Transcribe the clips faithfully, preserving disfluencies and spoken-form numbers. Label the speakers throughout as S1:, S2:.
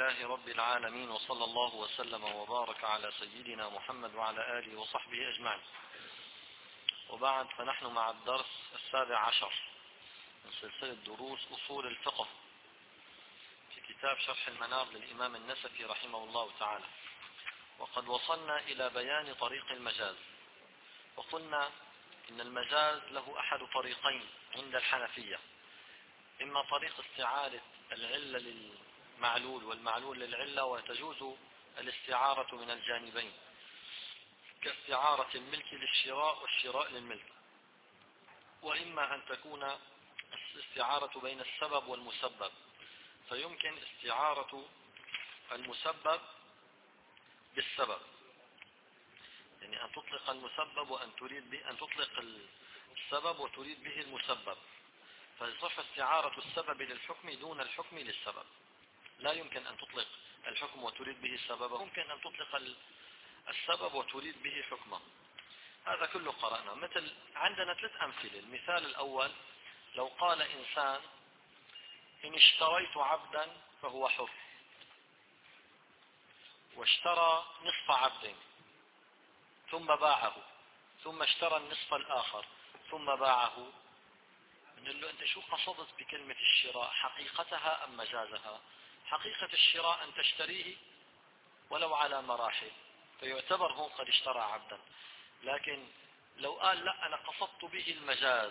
S1: لله رب العالمين، وصلى الله وسلم وبارك على سيدنا محمد وعلى آله وصحبه أجمعين. وبعد، فنحن مع الدرس السابع عشر من سلسلة دروس أصول الفقه في كتاب شرح المنار للإمام النسفي رحمه الله تعالى. وقد وصلنا إلى بيان طريق المجاز، وقلنا إن المجاز له أحد طريقين عند الحنفية: إما طريق استعارة العلة للمعلول والمعلول للعلة، وتجوز الاستعارة من الجانبين كاستعارة الملك للشراء والشراء للملك، وإما أن تكون الاستعارة بين السبب والمسبب، فيمكن استعارة المسبب بالسبب، يعني أن تطلق المسبب وأن تريد به أن تطلق السبب وتريد به المسبب، فيصح استعارة السبب للحكم دون الحكم للسبب. لا يمكن أن تطلق الحكم وتريد به السبب، ممكن أن تطلق السبب وتريد به حكمه. هذا كله قرأنا. مثل عندنا ثلاث أمثلة. المثال الأول: لو قال إنسان: إن اشتريت عبدا فهو حر، واشترى نصف عبد ثم باعه، ثم اشترى النصف الآخر ثم باعه، نقول له: أنت شو قصدت بكلمة الشراء؟ حقيقتها أم مجازها؟ حقيقة الشراء أن تشتريه ولو على مراحل، فيعتبر هون قد اشترى عبدا. لكن لو قال: لا، أنا قصدت به المجاز،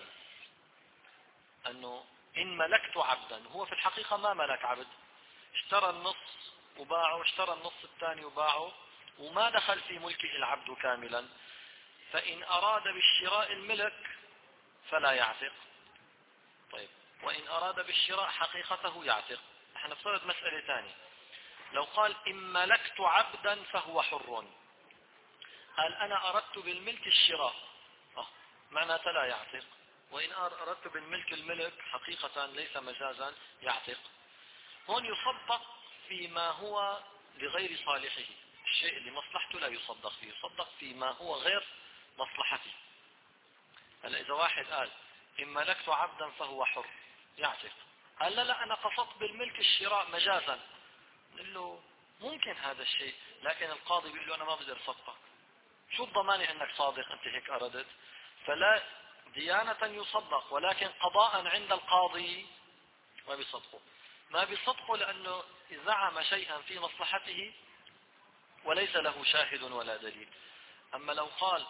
S1: أنه إن ملكت عبدا، هو في الحقيقة ما ملك عبد، اشترى النص وباعه، اشترى النص الثاني وباعه، وما دخل في ملكه العبد كاملا، فإن أراد بالشراء الملك فلا يعتق. طيب، وإن أراد بالشراء حقيقته يعتق. نحن نفترض مسألة ثانية: لو قال: إن ملكت عبدا فهو حر، قال: أنا أردت بالملك الشراء، أه معناته لا يعتق. وإن أردت بالملك الملك حقيقة ليس مجازا يعتق. هون يصدق فيما هو لغير صالحه، الشيء اللي مصلحته لا يصدق فيه، يصدق فيما هو غير مصلحته. هلا إذا واحد قال: إن ملكت عبدا فهو حر، يعتق. قال: لا لا، أنا قصدت بالملك الشراء مجازا، نقول له: ممكن هذا الشيء، لكن القاضي بيقول له: أنا ما بقدر أصدقك، شو الضمانة أنك صادق، أنت هيك أردت؟ فلا ديانة يصدق، ولكن قضاء عند القاضي ما بيصدقه. ما بيصدقه لأنه زعم شيئا في مصلحته وليس له شاهد ولا دليل. أما لو قال: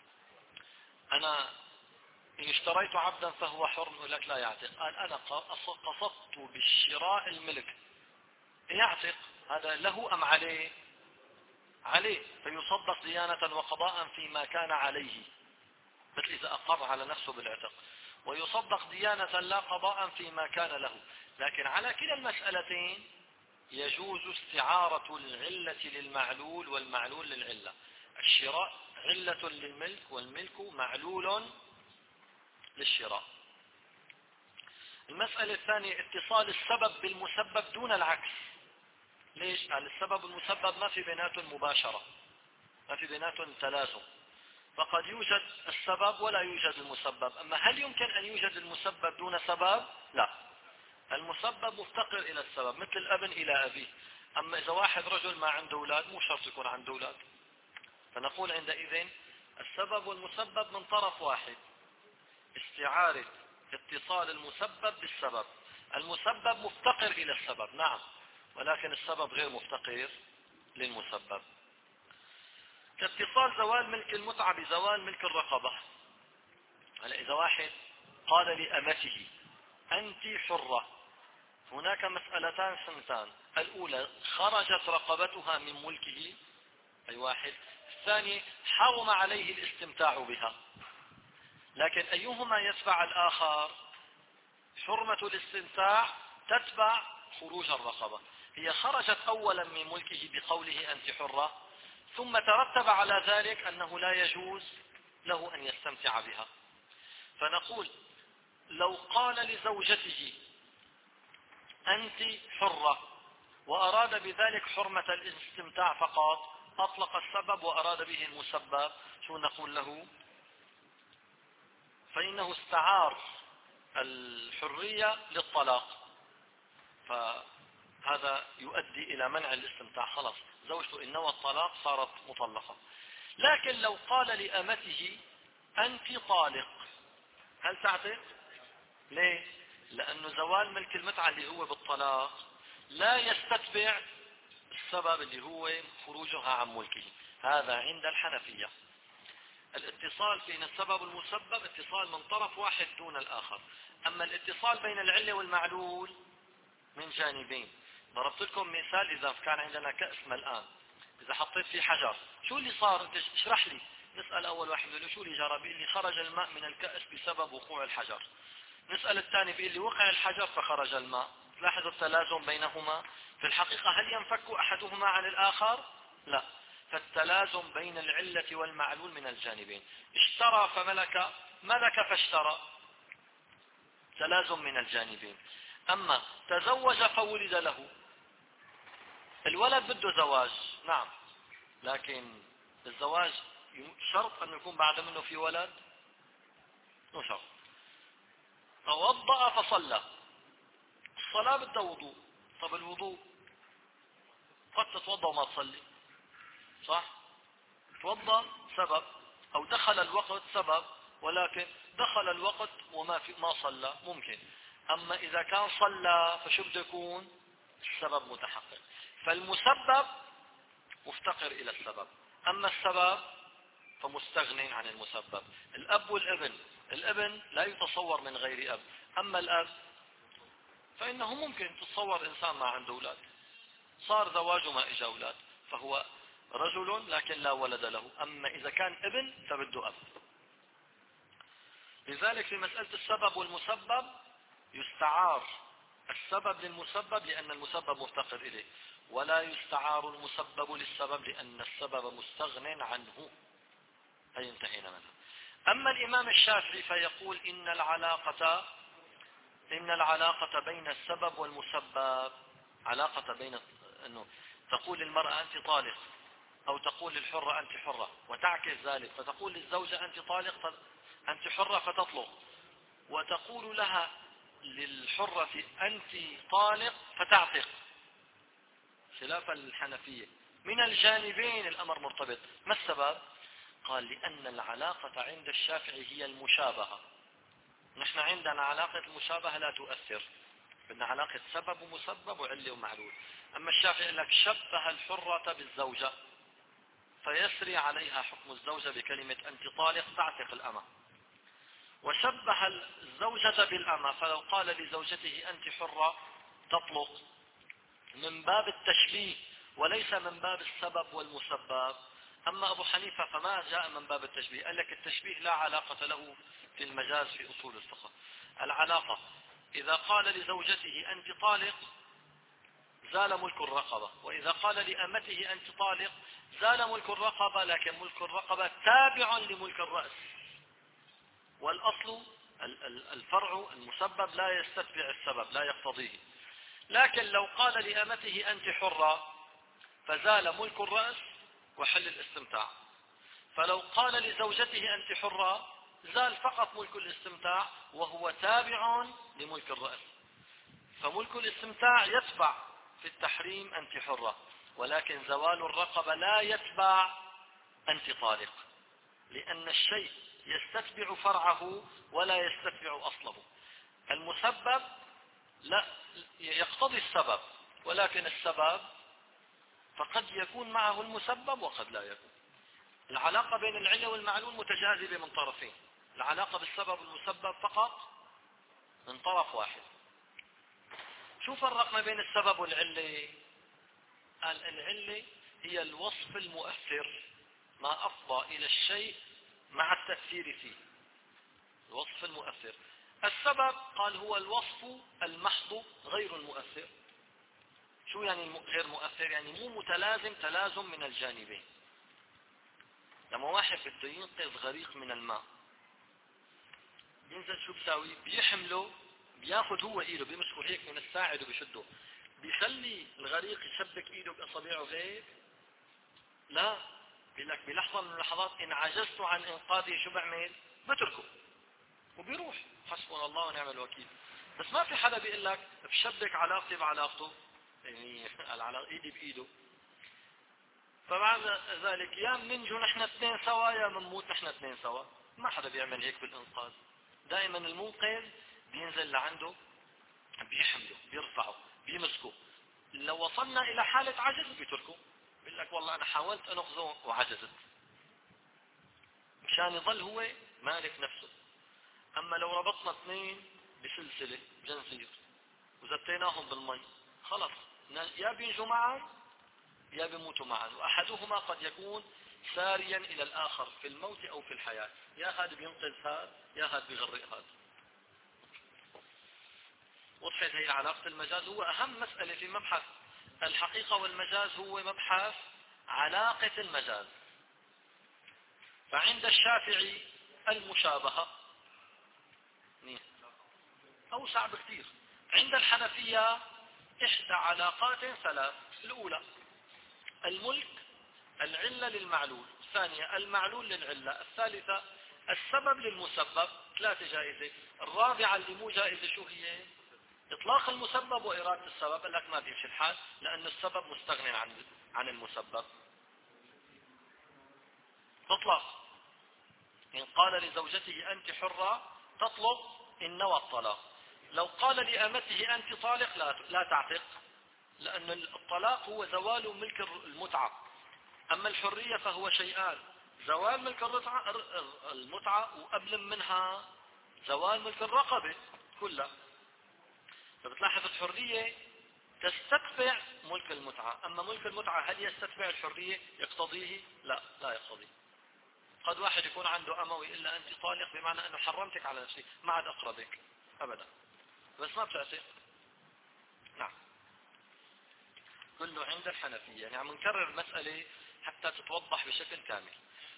S1: أنا إن اشتريت عبدا فهو حر، يقول لك لا يعتق. قال: أنا قصدت بالشراء الملك، يعتق. هذا له أم عليه؟ عليه، فيصدق ديانة وقضاء فيما كان عليه، مثل إذا أقر على نفسه بالعتق، ويصدق ديانة لا قضاء فيما كان له. لكن على كلا المسألتين يجوز استعارة العلة للمعلول والمعلول للعلة. الشراء علة للملك والملك معلول للشراء. المسألة الثانية: اتصال السبب بالمسبب دون العكس. ليش؟ قال: السبب والمسبب ما في بيناتهم مباشرة، ما في بيناتهم تلازم، فقد يوجد السبب ولا يوجد المسبب. أما هل يمكن أن يوجد المسبب دون سبب؟ لا، المسبب مفتقر إلى السبب، مثل الابن إلى أبيه. أما إذا واحد رجل ما عنده أولاد، مو شرط يكون عنده أولاد، فنقول عندئذ السبب والمسبب من طرف واحد، استعارة اتصال المسبب بالسبب. المسبب مفتقر إلى السبب، نعم، ولكن السبب غير مفتقر للمسبب. كاتصال زوال ملك المتعة بزوال ملك الرقبة. هلا إذا واحد قال لأمته: أنت حرة، هناك مسألتان سنتان: الأولى خرجت رقبتها من ملكه، أي واحد. الثاني حرم عليه الاستمتاع بها. لكن أيهما يتبع الآخر؟ حرمة الاستمتاع تتبع خروج الرقبة. هي خرجت أولا من ملكه بقوله أنت حرة، ثم ترتب على ذلك أنه لا يجوز له أن يستمتع بها. فنقول: لو قال لزوجته: أنت حرة، وأراد بذلك حرمة الاستمتاع فقط، أطلق السبب وأراد به المسبب، شو نقول له؟ فإنه استعار الحرية للطلاق، هذا يؤدي إلى منع الاستمتاع، خلاص زوجته إن نوى الطلاق صارت مطلقة. لكن لو قال لأمته أنت طالق، هل تعتق؟ ليه؟ لأنه زوال ملك المتعة اللي هو بالطلاق لا يستتبع السبب اللي هو خروجها عن ملكه. هذا عند الحنفية. الاتصال بين السبب والمسبب اتصال من طرف واحد دون الآخر. أما الاتصال بين العلة والمعلول من جانبين. ضربت لكم مثال، إذا كان عندنا كأس ملآن، إذا حطيت فيه حجر، شو اللي صار؟ انت اشرح لي. نسأل أول واحد له شو اللي جرى؟ بيقول لي خرج الماء من الكأس بسبب وقوع الحجر. نسأل الثاني بيقول لي وقع الحجر فخرج الماء. لاحظوا التلازم بينهما. في الحقيقة هل ينفك أحدهما عن الآخر؟ لا. فالتلازم بين العلة والمعلول من الجانبين. اشترى فملك، ملك فاشترى، تلازم من الجانبين. أما تزوج فولد له، الولد بده زواج، نعم، لكن الزواج شرط أن يكون بعد منه في ولد؟ مو شرط. توضأ فصلى، الصلاة بدها وضوء. طب الوضوء قد تتوضأ وما تصلي، صح؟ توضأ سبب، أو دخل الوقت سبب، ولكن دخل الوقت وما في ما صلى ممكن. أما إذا كان صلى فشو بده يكون؟ السبب متحقق. فالمسبب مفتقر إلى السبب، أما السبب فمستغن عن المسبب. الأب والابن، الابن لا يتصور من غير أب، أما الأب فإنه ممكن تتصور إنسان ما عنده أولاد، صار زواجه ما إجا أولاد، فهو رجل لكن لا ولد له. أما إذا كان ابن فبده أب. لذلك في مسألة السبب والمسبب يستعار السبب للمسبب لأن المسبب مفتقر إليه، ولا يستعار المسبب للسبب لأن السبب مستغن عنه. أي انتهينا منها. أما الإمام الشافعي فيقول إن العلاقة إن العلاقة بين السبب والمسبب علاقة بين، أنه تقول للمرأة أنت طالق، أو تقول للحرة أنت حرة وتعكس ذلك، فتقول للزوجة أنت طالق أنت حرة فتطلق، وتقول لها للحرة أنت طالق فتعتق، خلاف الحنفية. من الجانبين الأمر مرتبط. ما السبب؟ قال لأن العلاقة عند الشافعي هي المشابهة. نحن عندنا علاقة المشابهة لا تؤثر، بدنا علاقة سبب ومسبب وعلة ومعلول. أما الشافعي يقول لك شبه الحرة بالزوجة فيسري عليها حكم الزوجة بكلمة أنت طالق تعتق الأمة، وشبه الزوجة بالأمة فلو قال لزوجته أنت حرة تطلق، من باب التشبيه وليس من باب السبب والمسبب. أما أبو حنيفة فما جاء من باب التشبيه، قال لك التشبيه لا علاقة له في المجاز في أصول الفقه. العلاقة إذا قال لزوجته أنت طالق زال ملك الرقبة، وإذا قال لأمته أنت طالق زال ملك الرقبة، لكن ملك الرقبة تابع لملك الرأس، والأصل الفرع المسبب لا يستتبع السبب لا يقتضيه. لكن لو قال لأمته أنت حرة فزال ملك الرأس وحل الاستمتاع، فلو قال لزوجته أنت حرة زال فقط ملك الاستمتاع وهو تابع لملك الرأس. فملك الاستمتاع يتبع في التحريم أنت حرة، ولكن زوال الرقبة لا يتبع أنت طالق، لأن الشيء يستتبع فرعه ولا يستتبع أصله. المسبب لا يقتضي السبب، ولكن السبب فقد يكون معه المسبب وقد لا يكون. العلاقة بين العلة والمعلول متجاذبة من طرفين، العلاقة بالسبب والمسبب فقط من طرف واحد. شو فرقنا بين السبب والعلة؟ قال العلة هي الوصف المؤثر، ما أفضى إلى الشيء مع التأثير فيه، الوصف المؤثر. السبب قال هو الوصف المحض غير المؤثر. شو يعني غير مؤثر؟ يعني مو متلازم تلازم من الجانبين. لما واحد بده ينقذ غريق من الماء بينزل شو بيساوي؟ بيحمله، بياخذ هو ايده بيمسكه هيك من الساعد وبيشده، بيخلي الغريق يشبك ايده باصابعه هيك؟ لا، بيقول لك بلحظه من اللحظات ان عجزت عن انقاذه شو بعمل؟ بتركه وبيروح، حسبنا الله ونعم الوكيل. بس ما في حدا بيقول لك بشبك علاقتي بعلاقته، يعني على ايدي بايده. فبعد ذلك يا بننجو نحن اثنين سوا يا بنموت نحن اثنين سوا. ما حدا بيعمل هيك بالانقاذ. دائما المنقذ بينزل لعنده، بيحمله، بيرفعه، بيمسكه. لو وصلنا الى حالة عجز بيتركه، بيقول لك والله انا حاولت انقذه وعجزت، مشان يظل هو مالك نفسه. اما لو ربطنا اثنين بسلسلة بجنزير وزتيناهم بالمي، خلص يا بينجوا معا يا بيموتوا معا، واحدهما قد يكون ساريا الى الاخر في الموت او في الحياة، يا هذا بينقذ هذا يا هذا بيغرق هذا. وضحت هي علاقة المجاز. هو اهم مسألة في مبحث الحقيقة والمجاز هو مبحث علاقة المجاز. فعند الشافعي المشابهة اوسع بكثير. عند الحنفية احدى علاقات ثلاث: الاولى الملك، العلة للمعلول، الثانية المعلول للعلة، الثالثة السبب للمسبب. ثلاثة جائزة. الرابعة اللي مو جائزة شو هي؟ اطلاق المسبب وارادة السبب. قال لك ما بيمشي الحال لان السبب مستغني عن عن المسبب. تطلق ان قال لزوجته انت حرة تطلق ان نوى الطلاق. لو قال لأمته انت طالق لا لا تعتق، لان الطلاق هو زوال ملك المتعة. اما الحرية فهو شيئان: زوال ملك المتعة وقبل منها زوال ملك الرقبة كلها. فبتلاحظ الحرية تستتبع ملك المتعة، اما ملك المتعة هل يستتبع الحرية؟ يقتضيه؟ لا لا يقتضيه. قد واحد يكون عنده أمة ويقول لها أنت طالق بمعنى أنه حرمتك على نفسي ما عاد أقربك أبدا، بس ما بتعتق. نعم، كله عند الحنفية. يعني عم نكرر المسألة حتى تتوضح بشكل كامل.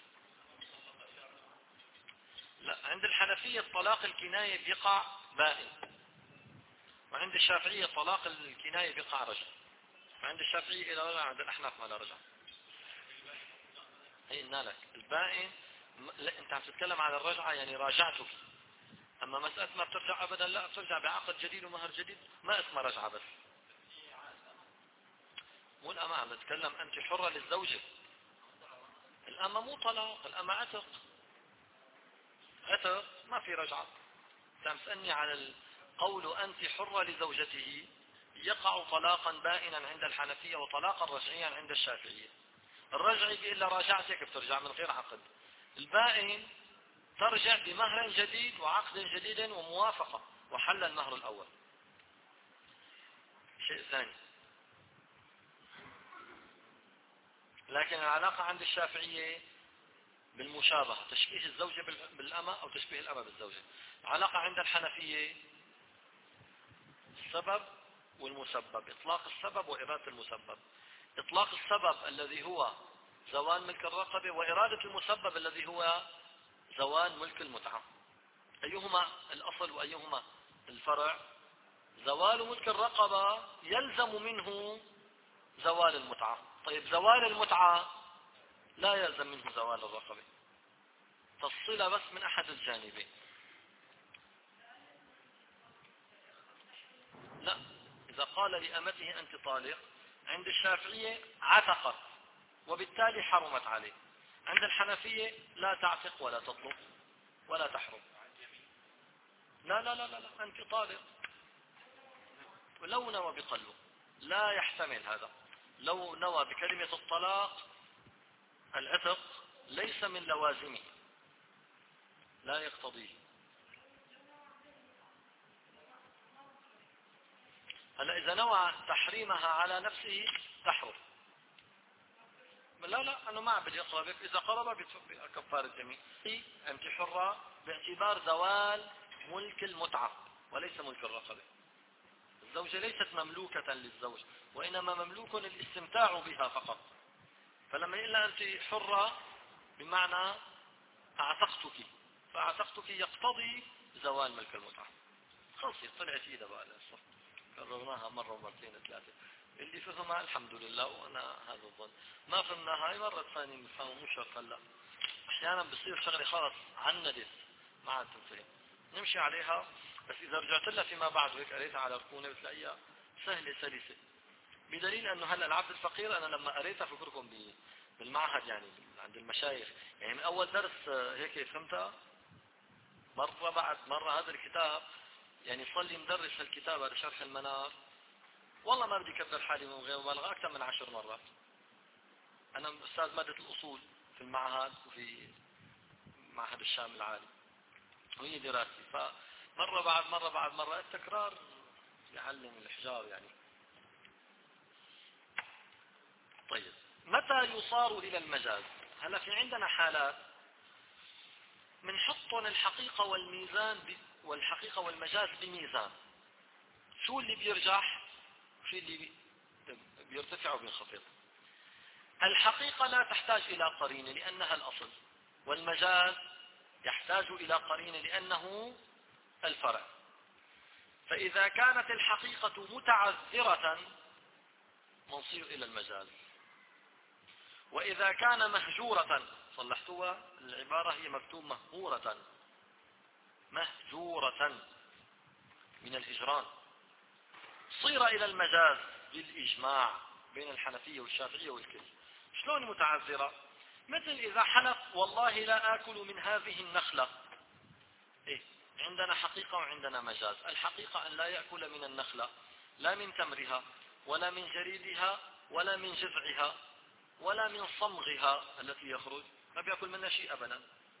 S1: لا، عند الحنفية الطلاق الكناية بيقع بائن، وعند الشافعية طلاق الكناية بيقع رجع. وعند الشافعية إذا رجع، عند الأحناف ما لا رجع. هي قلنا لك البائن. لا، أنت عم تتكلم على الرجعة يعني راجعتك. اما مسألة ما بترجع ابدا، لا بترجع بعقد جديد ومهر جديد، ما اسمها رجعة. بس مو الأمة عم نتكلم انت حرة للزوجة. الأمة مو طلاق، الأمة عتق. عتق ما في رجعة. انت عم تسألني على القول انت حرة لزوجته، يقع طلاقا بائنا عند الحنفية وطلاقا رجعيا عند الشافعية. الرجعي بيقول له راجعتك بترجع من غير عقد. البائن ترجع بمهر جديد وعقد جديد وموافقة وحل المهر الأول. شيء ثاني. لكن العلاقة عند الشافعية بالمشابهة، تشبيه الزوجة بالأمة أو تشبيه الأمة بالزوجة. العلاقة عند الحنفية السبب والمسبب، إطلاق السبب وإرادة المسبب. إطلاق السبب الذي هو زوال ملك الرقبة، وإرادة المسبب الذي هو زوال ملك المتعة. أيهما الأصل وأيهما الفرع؟ زوال ملك الرقبة يلزم منه زوال المتعة. طيب زوال المتعة لا يلزم منه زوال الرقبة، فالصلة بس من أحد الجانبين. لا، إذا قال لأمته أنت طالق، عند الشافعية عتقت وبالتالي حرمت عليه. عند الحنفية لا تعتق ولا تطلق ولا تحرم. لا لا لا لا, لا. أنت طالق ولو نوى بقلبه لا يحتمل هذا. لو نوى بكلمة الطلاق العتق ليس من لوازمه، لا يقتضيه. هلا إذا نوى تحريمها على نفسه تحرم. لا لا، أنا ما بدي أقربك، إذا قرب بكفارة اليمين. أنت حرة باعتبار زوال ملك المتعة وليس ملك الرقبة. الزوجة ليست مملوكة للزوج، وإنما مملوك الاستمتاع بها فقط. فلما يقول أنت حرة بمعنى أعتقتك، فأعتقتك يقتضي زوال ملك المتعة. خلص طلعت إيدها بقى للصف. كررناها مرة ومرتين ثلاثة، اللي فهمها الحمد لله، وأنا هذا الظن. ما فهمناها هاي مرة ثانية نفهمها، مو شرط هلا. أحيانا بصير شغلة خلص عندت ما عاد تنفهم، نمشي عليها. بس إذا رجعت لها فيما بعد وهيك قريتها على ركونة بتلاقيها سهلة سلسة. بدليل أنه هلا العبد الفقير أنا لما قريتها فكركم بالمعهد يعني عند المشايخ، يعني من أول درس هيك فهمتها، مرة بعد مرة هذا الكتاب يعني صار لي مدرس هالكتاب هذا شرح المنار، والله ما بدي أكبر حالي من غير مبالغة أكثر من عشر مرات. أنا أستاذ مادة الأصول في المعهد وفي معهد الشام العالي وهي دراستي، فمرة بعد مرة بعد مرة التكرار يعلم الإحجار يعني. طيب متى يصار إلى المجاز؟ هلا في عندنا حالات منحطن الحقيقة والميزان ب... والحقيقة والمجاز بميزان، شو اللي بيرجح وشو اللي بي... بيرتفع وبينخفض. الحقيقة لا تحتاج إلى قرينة لأنها الأصل، والمجاز يحتاج إلى قرينة لأنه الفرع. فإذا كانت الحقيقة متعذرة نصير إلى المجاز، وإذا كان مهجورة صلحتوها العبارة هي مكتوب مهجورة مهجورة من الهجران صير إلى المجاز بالإجماع بين الحنفية والشافعية والكل. شلون متعذرة؟ مثل إذا حلف والله لا آكل من هذه النخلة، إيه؟ عندنا حقيقة وعندنا مجاز. الحقيقة أن لا يأكل من النخلة، لا من تمرها ولا من جريدها ولا من جذعها ولا من صمغها التي يخرج، ما بيأكل منها شيء أبدا.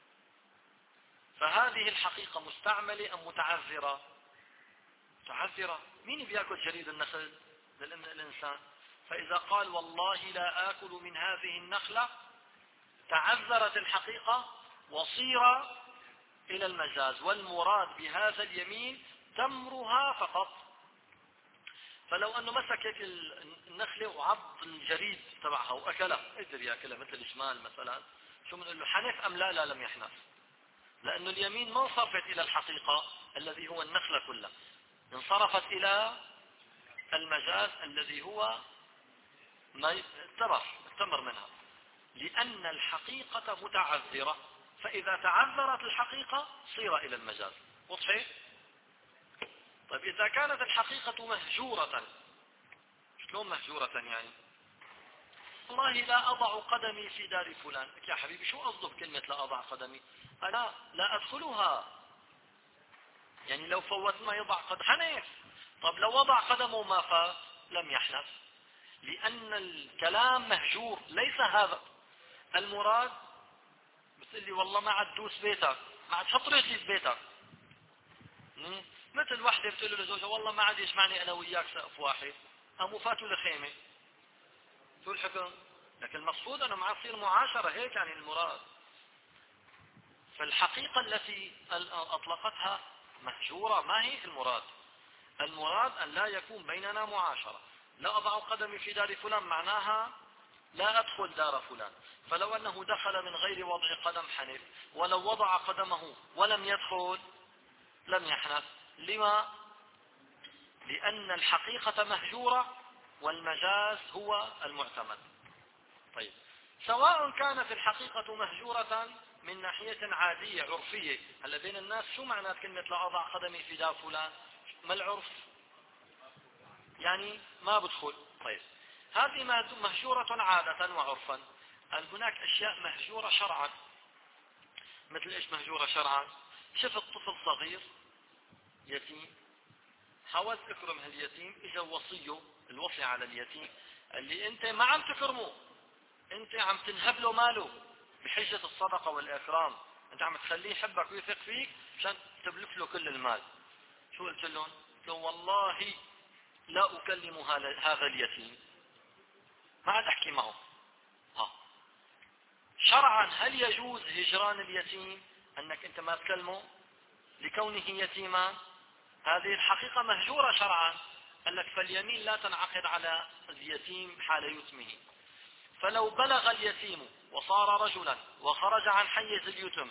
S1: فهذه الحقيقة مستعملة أم متعذرة؟ متعذرة. مين بيأكل جريد النخل؟ الإنسان. فإذا قال والله لا آكل من هذه النخلة تعذرت الحقيقة وصير إلى المجاز، والمراد بهذا اليمين تمرها فقط. فلو أنه مسك هيك النخلة وعض الجريد تبعها وأكلها، قدر يأكلها مثل الشمال مثلا، شو بنقول له حنف أم لا؟ لا لم يحنف، لأنه اليمين ما انصرفت إلى الحقيقة الذي هو النخلة كلها، انصرفت إلى المجاز الذي هو ما التمر التمر منها، لأن الحقيقة متعذرة، فإذا تعذرت الحقيقة صير إلى المجاز. وضحي؟ طيب إذا كانت الحقيقة مهجورة، شلون مهجورة يعني؟ والله لا أضع قدمي في دار فلان. يا حبيبي شو قصده بكلمة لا أضع قدمي؟ أنا لا أدخلها، يعني لو فوت ما يضع قدم حنف. طب لو وضع قدمه ما فات لم يحنف، لأن الكلام مهجور. ليس هذا المراد. بتقول لي والله ما عاد دوس بيتك، ما عاد حط رجلي في بيتك. مثل وحده بتقول له لزوجها والله ما عاد يسمعني انا وياك سقف واحد، قاموا فاتوا لخيمه، شو الحكم؟ لكن المقصود انه ما تصير معاشره، هيك يعني المراد. فالحقيقه التي اطلقتها مهجوره ما هي المراد. المراد ان لا يكون بيننا معاشره. لا اضع قدمي في دار فلان معناها لا أدخل دار فلان. فلو أنه دخل من غير وضع قدم حنف، ولو وضع قدمه ولم يدخل لم يحنف. لما؟ لأن الحقيقة مهجورة والمجاز هو المعتمد. طيب سواء كانت الحقيقة مهجورة من ناحية عادية عرفية، هلا بين الناس شو معنى كلمة لا أضع قدمي في دار فلان؟ ما العرف؟ يعني ما بدخل. طيب هذه مهجورة عادة وعرفا. هناك أشياء مهجورة شرعا. مثل إيش مهجورة شرعا؟ شفت طفل صغير يتيم، حاولت اكرم هاليتيم، اجا وصيه الوصي على اليتيم اللي انت ما عم تكرمه، انت عم تنهب له ماله بحجة الصدقة والإكرام، انت عم تخليه يحبك ويثق فيك عشان تبلف له كل المال. شو قلت لهم؟ قلت لهم والله لا أكلم هذا اليتيم، ما عاد أحكي معه. ها. شرعا هل يجوز هجران اليتيم أنك أنت ما تكلمه لكونه يتيما؟ هذه الحقيقة مهجورة شرعا. قال لك فاليمين لا تنعقد على اليتيم حال يتمه. فلو بلغ اليتيم وصار رجلا وخرج عن حيز اليتم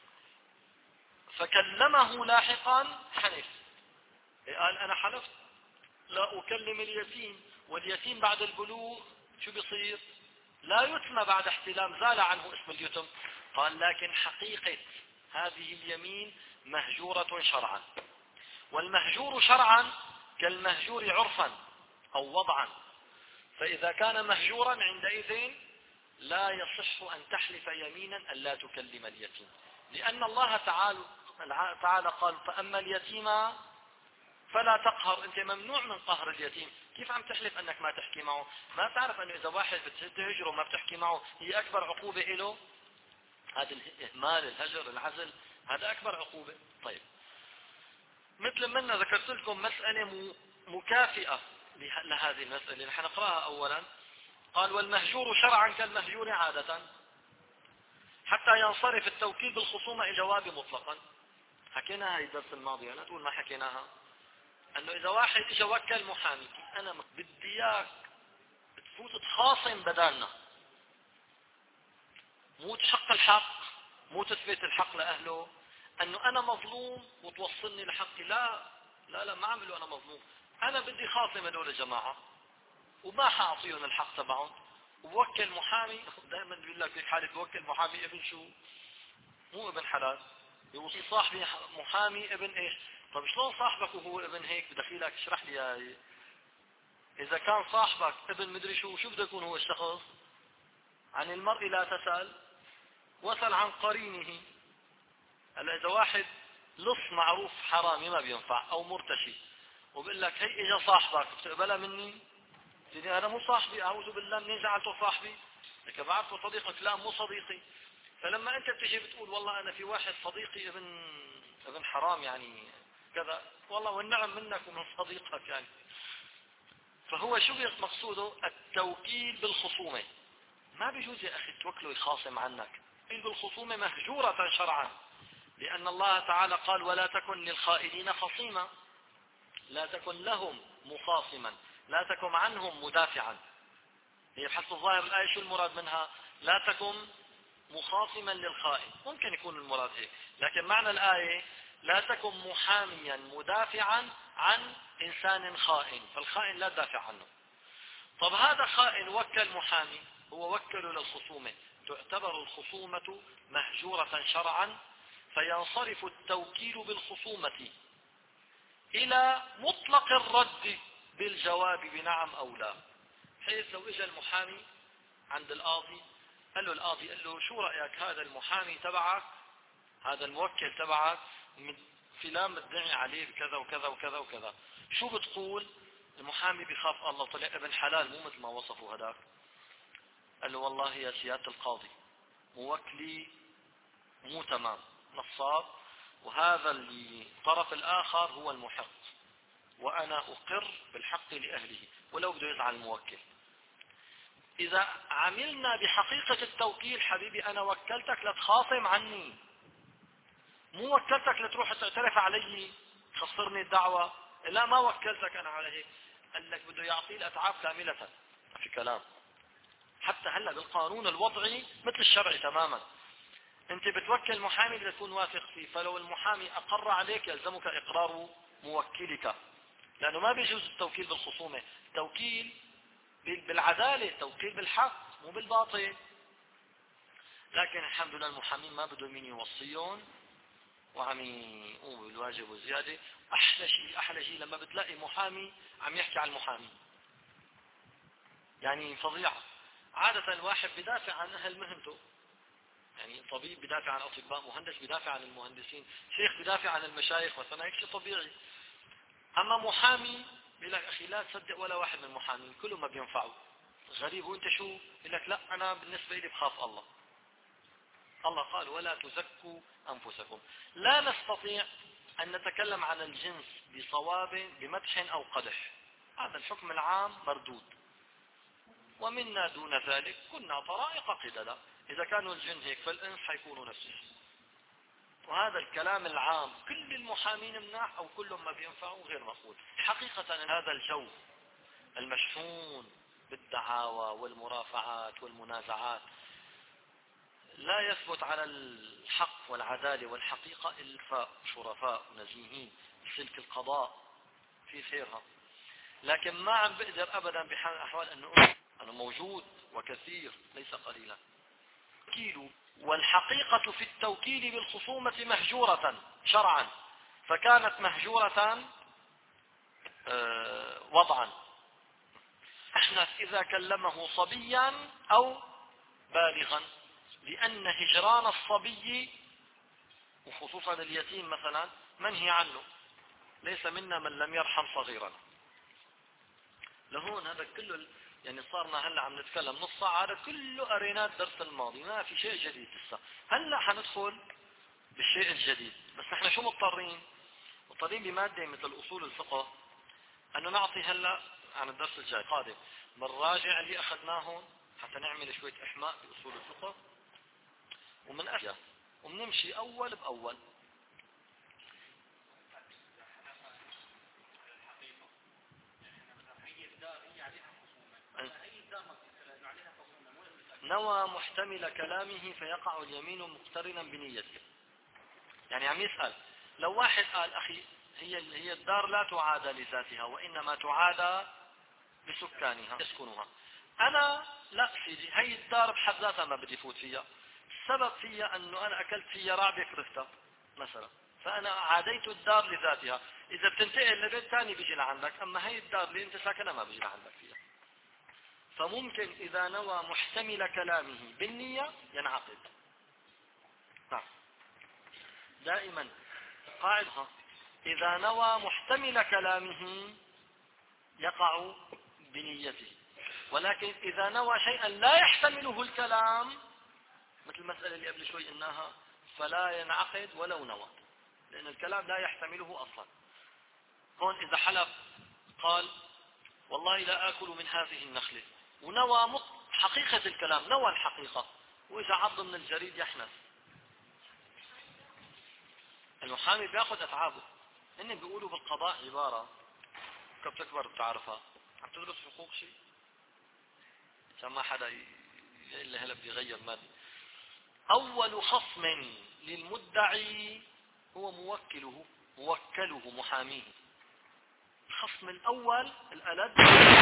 S1: فكلمه لاحقا حنف. قال أنا حلفت لا أكلم اليتيم، واليتيم بعد البلوغ شو بيصير؟ لا يتم بعد احتلام، زال عنه اسم اليتم. قال لكن حقيقة هذه اليمين مهجورة شرعا، والمهجور شرعا كالمهجور عرفا أو وضعا. فإذا كان مهجورا عندئذ لا يصح أن تحلف يمينا أن لا تكلم اليتيم، لأن الله تعالى تعالى قال فأما اليتيم فلا تقهر. أنت ممنوع من قهر اليتيم، كيف عم تحلف أنك ما تحكي معه؟ ما تعرف أنه إذا واحد بتهجره وما بتحكي معه هي أكبر عقوبة له؟ هذا الإهمال، الهجر، العزل، هذا أكبر عقوبة. طيب، مثل ما ذكرت لكم مسألة مكافئة لهذه المسألة نحن نقرأها أولا. قال والمهجور شرعا كالمهجور عادة حتى ينصرف التوكيل بالخصومة إلى جواب مطلقا. حكيناها هاي الدرس الماضي، لا تقول ما حكيناها. أنه إذا واحد إجا وكل محامي، أنا بدي إياك تفوت تخاصم بدالنا، مو تحق الحق، مو تثبت الحق لأهله، أنه أنا مظلوم وتوصلني لحقي. لا لا لا، ما عملوا أنا مظلوم، أنا بدي خاصم هدول الجماعة وما حأعطيهم الحق تبعهم، ووكل محامي. دائما بيقول لك في حالة توكل محامي ابن شو؟ مو ابن حلال. يوصي صاحبي محامي ابن ايش؟ طب شلون صاحبك وهو ابن هيك؟ بدخيلك اشرح لي اياه. اذا كان صاحبك ابن مدري شو، شو بده يكون هو الشخص؟ عن المرء لا تسأل واسأل عن قرينه. هلا اذا واحد لص معروف حرامي ما بينفع او مرتشي وبقول لك هي اجا صاحبك بتقبلها مني؟ يعني انا مو صاحبي، اعوذ بالله، منين جعلته صاحبي؟ لك بعرفه صديقك؟ لا مو صديقي. فلما انت بتجي بتقول والله انا في واحد صديقي ابن ابن حرام يعني كذا، والله والنعم منك ومن صديقك يعني. فهو شو مقصوده؟ التوكيل بالخصومة. ما بيجوز يا اخي توكله يخاصم عنك. التوكيل بالخصومة مهجورة شرعا، لان الله تعالى قال ولا تكن للخائنين خصيما، لا تكن لهم مخاصما، لا تكن عنهم مدافعا. هي بحسب الظاهر الآية شو المراد منها؟ لا تكن مخاصما للخائن، ممكن يكون المراد هيك، لكن معنى الآية لا تكن محاميا مدافعا عن إنسان خائن، فالخائن لا تدافع عنه. طب هذا خائن وكل محامي، هو وكله للخصومة، تعتبر الخصومة مهجورة شرعا، فينصرف التوكيل بالخصومة إلى مطلق الرد بالجواب بنعم أو لا. حيث لو إجا المحامي عند القاضي قال له القاضي قال له شو رأيك هذا المحامي تبعك، هذا الموكل تبعك فلان مدعي عليه بكذا وكذا وكذا وكذا، شو بتقول؟ المحامي بخاف الله، طلع ابن حلال مو مثل ما وصفه هذاك. قال له والله يا سيادة القاضي موكلي مو تمام، نصاب، وهذا الطرف الآخر هو المحق، وأنا أقر بالحق لأهله ولو بده يزعل الموكل. إذا عملنا بحقيقة التوكيل حبيبي أنا وكلتك لتخاصم عني، مو وكلتك لتروح تعترف علي خسرني الدعوة. لا، ما وكلتك أنا على هيك. قال لك بده يعطي الأتعاب كاملة في كلام. حتى هلا بالقانون الوضعي مثل الشرعي تماما، أنت بتوكل محامي بدك تكون واثق فيه، فلو المحامي أقر عليك يلزمك إقرار موكلك، لأنه ما بيجوز التوكيل بالخصومة، توكيل بالعدالة، توكيل بالحق مو بالباطل. لكن الحمد لله المحامين ما بدهم مين يوصيهم وعم يقوموا بالواجب وزيادة. أحلى شيء أحلى شيء لما بتلاقي محامي عم يحكي عن المحامي، يعني فظيعة. عادة الواحد بدافع عن أهل مهنته، يعني طبيب بدافع عن أطباء، مهندس بدافع عن المهندسين، شيخ بدافع عن المشايخ مثلا، هيك شيء طبيعي. أما محامي بيقول لك أخي لا تصدق ولا واحد من المحامين كلهم ما بينفعوا. غريب، وانت شو؟ يقول لك لا أنا بالنسبة لي بخاف الله. الله قال ولا تزكوا أنفسكم. لا نستطيع أن نتكلم عن الجنس بصواب بمدح أو قدح، هذا الحكم العام مردود، ومنا دون ذلك كنا طرائق قددا. إذا كانوا الجن هيك فالإنس حيكونوا نفس الشيء. وهذا الكلام العام كل المحامين مناح أو كلهم ما بينفعوا غير مقبول. حقيقة هذا الجو المشحون بالدعاوى والمرافعات والمنازعات لا يثبت على الحق والعدالة والحقيقة إلا شرفاء نزيهين سلك القضاء في خيرها. لكن ما عم بقدر أبدا بحال الأحوال أنه أنا موجود وكثير ليس قليلا. توكيل، والحقيقة في التوكيل بالخصومة مهجورة شرعا، فكانت مهجورة وضعا. الأحنف إذا كلمه صبيا أو بالغا، لأن هجران الصبي وخصوصا اليتيم مثلا منهي عنه، ليس منا من لم يرحم صغيرا. لهون هذا كله يعني صارنا هلا عم نتكلم نص ساعة، هذا كله قريناه الدرس الماضي، ما في شيء جديد لسه. هلا حندخل بالشيء الجديد، بس نحن شو مضطرين؟ مضطرين بمادة مثل أصول الفقه أنه نعطي هلا عن الدرس الجاي قادم بنراجع اللي أخذناهم حتى نعمل شوية إحماء بأصول الفقه ومن أشياء ومنمشي أول بأول. نوى محتمل كلامه فيقع اليمين مقترنا بنيته. يعني عم يسأل لو واحد قال أخي هي هي الدار لا تعادى لذاتها وإنما تعادى لسكانها يسكنها، أنا لا سيدي هي الدار بحد ذاتها ما بدي فوت فيها، السبب فيها أنه أنا أكلت فيها رعبة كرفتها مثلا، فأنا عاديت الدار لذاتها، إذا بتنتقل لبيت ثاني بيجي لعندك، أما هي الدار اللي أنت ساكنها ما بيجي لعندك فيها. فممكن إذا نوى محتمل كلامه بالنية ينعقد. نعم دائما قاعدة إذا نوى محتمل كلامه يقع بنيته، ولكن إذا نوى شيئا لا يحتمله الكلام مثل المسألة اللي قبل شوي إنها فلا ينعقد ولو نوى، لأن الكلام لا يحتمله أصلا. هون إذا حلف قال والله لا آكل من هذه النخلة ونوى حقيقة الكلام، نوى الحقيقة، وإذا عض من الجريد يحنث، المحامي بياخذ أتعابه. إنهم بيقولوا بالقضاء عبارة كيف تكبر بتعرفها، عم تدرس حقوق شيء عشان ما حدا يقول لي هلا بدي يغير مادة. أول خصم للمدعي هو موكله موكله محاميه. الخصم الأول الألد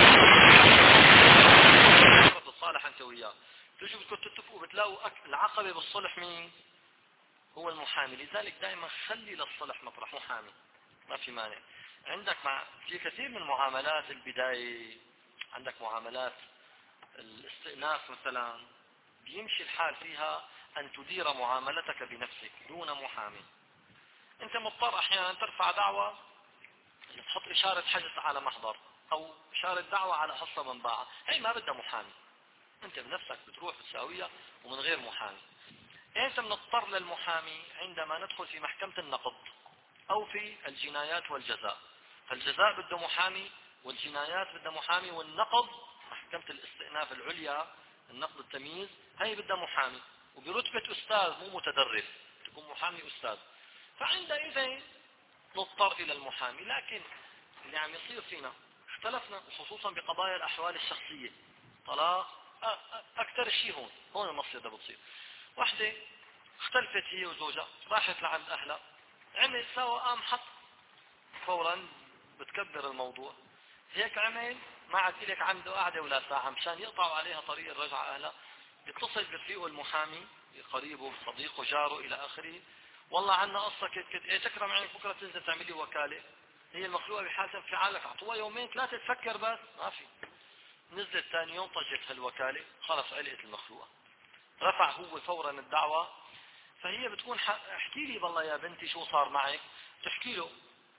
S1: الصالح أنت وياه، تجوا بدكم تتفقوا بتلاقوا العقبة بالصلح مين؟ هو المحامي. لذلك دائما خلي للصلح مطرح محامي، ما في مانع. عندك مع في كثير من معاملات البداية، عندك معاملات الاستئناف مثلا بيمشي الحال فيها أن تدير معاملتك بنفسك دون محامي. أنت مضطر أحيانا ترفع دعوة تحط إشارة حجز على محضر أو إشارة دعوة على حصة منباعة، هي ما بدها محامي، أنت بنفسك بتروح بتساويها ومن غير محامي. أنت بنضطر للمحامي عندما ندخل في محكمة النقض أو في الجنايات والجزاء، فالجزاء بده محامي والجنايات بده محامي، والنقض محكمة الاستئناف العليا النقض التمييز هي بدها محامي وبرتبة أستاذ مو متدرب، تكون محامي أستاذ. فعندئذ نضطر إلى المحامي. لكن اللي عم يصير فينا اختلفنا خصوصا بقضايا الأحوال الشخصية، طلاق أكثر شيء هون هون المصيدة بتصير. واحدة اختلفت هي وزوجها، راحت لعند أهلها، عمل سوا قام حط فورا بتكبر الموضوع، هيك عمل ما عاد إلك عنده قاعدة ولا ساعة مشان يقطعوا عليها طريق الرجعة أهلها، يتصل برفيقه المحامي قريبه صديقه جاره إلى آخره، والله عنا قصة كت كت ايه تكرم عينك بكرة تنزل تعملي وكالة، هي المخلوقة بحالة انفعالك اعطوها يومين ثلاثة تفكر بس ما في. نزلت ثاني يوم طجت هالوكالة خلص علقت المخلوقة، رفع هو فورا الدعوة. فهي بتكون احكي لي والله يا بنتي شو صار معك، تحكي له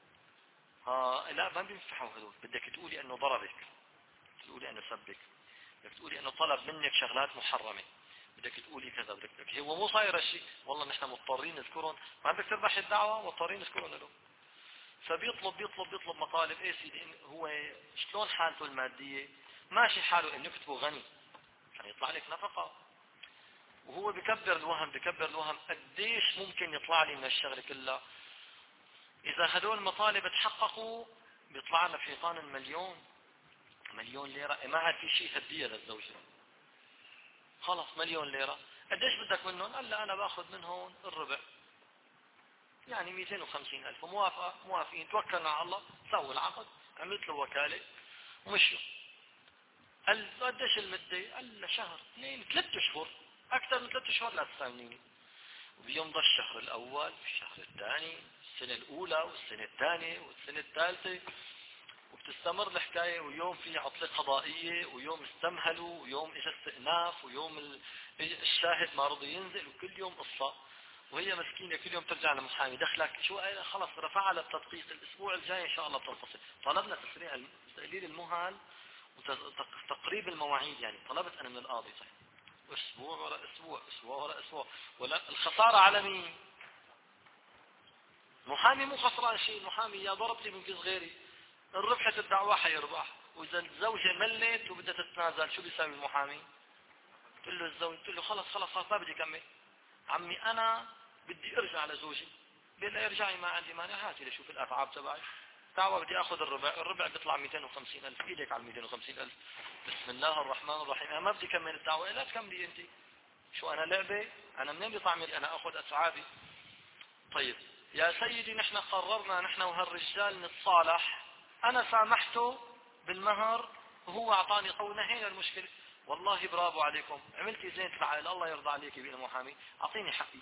S1: آه لا ما بينفعوا هذول، بدك تقولي انه ضربك، تقولي انه سبك، بدك تقولي انه طلب منك شغلات محرمة، بدك تقولي كذا بدك تقولي. هو مو صاير هالشيء، والله نحن مضطرين نذكرهم، ما بدك تربح الدعوة مضطرين نذكرهم له. فبيطلب بيطلب بيطلب مطالب ايه سيدي، هو شلون حالته المادية، ماشي حاله انه يكتبه غني عشان يطلع لك نفقة، وهو بكبر الوهم بكبر الوهم قديش ممكن يطلع لي من الشغلة كلها. اذا هدول المطالب تحققوا بيطلع لنا في حيطان المليون مليون ليرة، ما عاد في شيء هدية للزوجة، خلص مليون ليرة. قديش بدك منهم؟ قال لا انا باخذ منهم الربع، يعني مئتين وخمسين ألف. موافقة؟ موافقين. توكلنا على الله، سووا العقد، عملت له وكالة ومشوا. قال قديش المدة؟ قال له شهر اثنين ثلاث اشهر، اكثر من ثلاث اشهر لا تستعمليني. وبيمضى الشهر الاول والشهر الثاني، السنة الاولى والسنة الثانية والسنة الثالثة، وبتستمر الحكاية، ويوم في عطلة قضائية، ويوم استمهلوا، ويوم اجى استئناف، ويوم الشاهد ما رضي ينزل، وكل يوم قصة. وهي مسكينة كل يوم ترجع للمحامي، دخلك شو خلص رفع على التدقيق، الاسبوع الجاي ان شاء الله بتنفصل. طلبنا تسريع تقليل المهل وتقريب المواعيد، يعني طلبت انا من القاضي صحيح اسبوع ورا اسبوع، اسبوع ورا اسبوع، ولا الخسارة على مين؟ المحامي مو خسران شيء، المحامي يا ضربتي من جزء غيري، ان ربحت الدعوة حيربح، واذا الزوجة ملت وبدها تتنازل شو بيساوي المحامي؟ تقول له الزوج، تقول له خلص خلص خلص ما بدي اكمل، عمي انا بدي ارجع لزوجي، بيقول لها ارجعي ما عندي مانع، هاتي لشوف الاتعاب تبعي، دعوة بدي اخذ الربع، الربع بيطلع مئتين وخمسين الف، ايدك على مئتين وخمسين الف، بسم الله الرحمن الرحيم، انا ما بدي اكمل الدعوة، لا تكملي انت، شو انا لعبة؟ انا منين بطعمي انا اخذ اتعابي؟ طيب يا سيدي نحن قررنا نحن وهالرجال نتصالح، انا سامحته بالمهر وهو اعطاني قول، نهينا المشكلة، والله برافو عليكم عملتي زين العائل، الله يرضى عليك يا محامي، اعطيني حقي.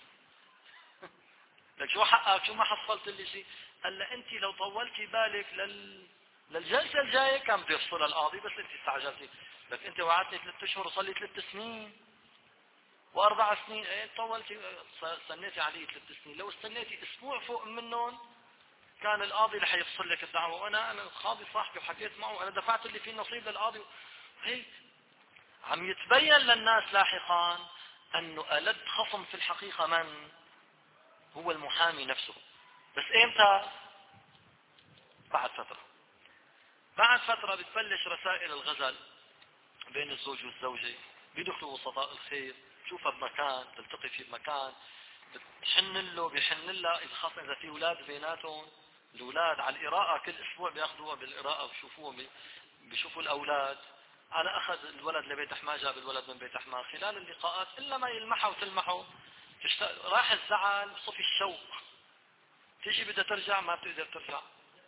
S1: لك شو حقك؟ شو ما حصلت لي شيء؟ هلا انت لو طولتي بالك لل للجلسة الجاية كان بيفصل القاضي، بس انت استعجلتي، لك انت وعدتني ثلاث اشهر وصلي ثلاث سنين واربع سنين، ايه طولتي استنيتي علي ثلاث سنين، لو استنيتي اسبوع فوق منهم كان القاضي رح يفصل لك الدعوة، وانا انا القاضي صاحبي وحكيت معه، انا دفعت اللي فيه نصيب للقاضي. هيك عم يتبين للناس لاحقا انه ألد خصم في الحقيقة من هو؟ المحامي نفسه. بس امتى؟ بعد فترة، بعد فترة بتبلش رسائل الغزل بين الزوج والزوجة، بيدخلوا وسطاء الخير، تشوفها بمكان، تلتقي فيه بمكان، بتحن له بيحن لها، اذا خاصة اذا في اولاد بيناتهم، الاولاد على القراءة كل اسبوع بياخذوها بالقراءة وبيشوفوهم، بيشوفوا الاولاد، على اخذ الولد لبيت حماه جاب الولد من بيت حماه، خلال اللقاءات الا ما يلمحه وتلمحه تشت... راح الزعل صفي الشوق، تيجي بدها ترجع ما بتقدر ترجع،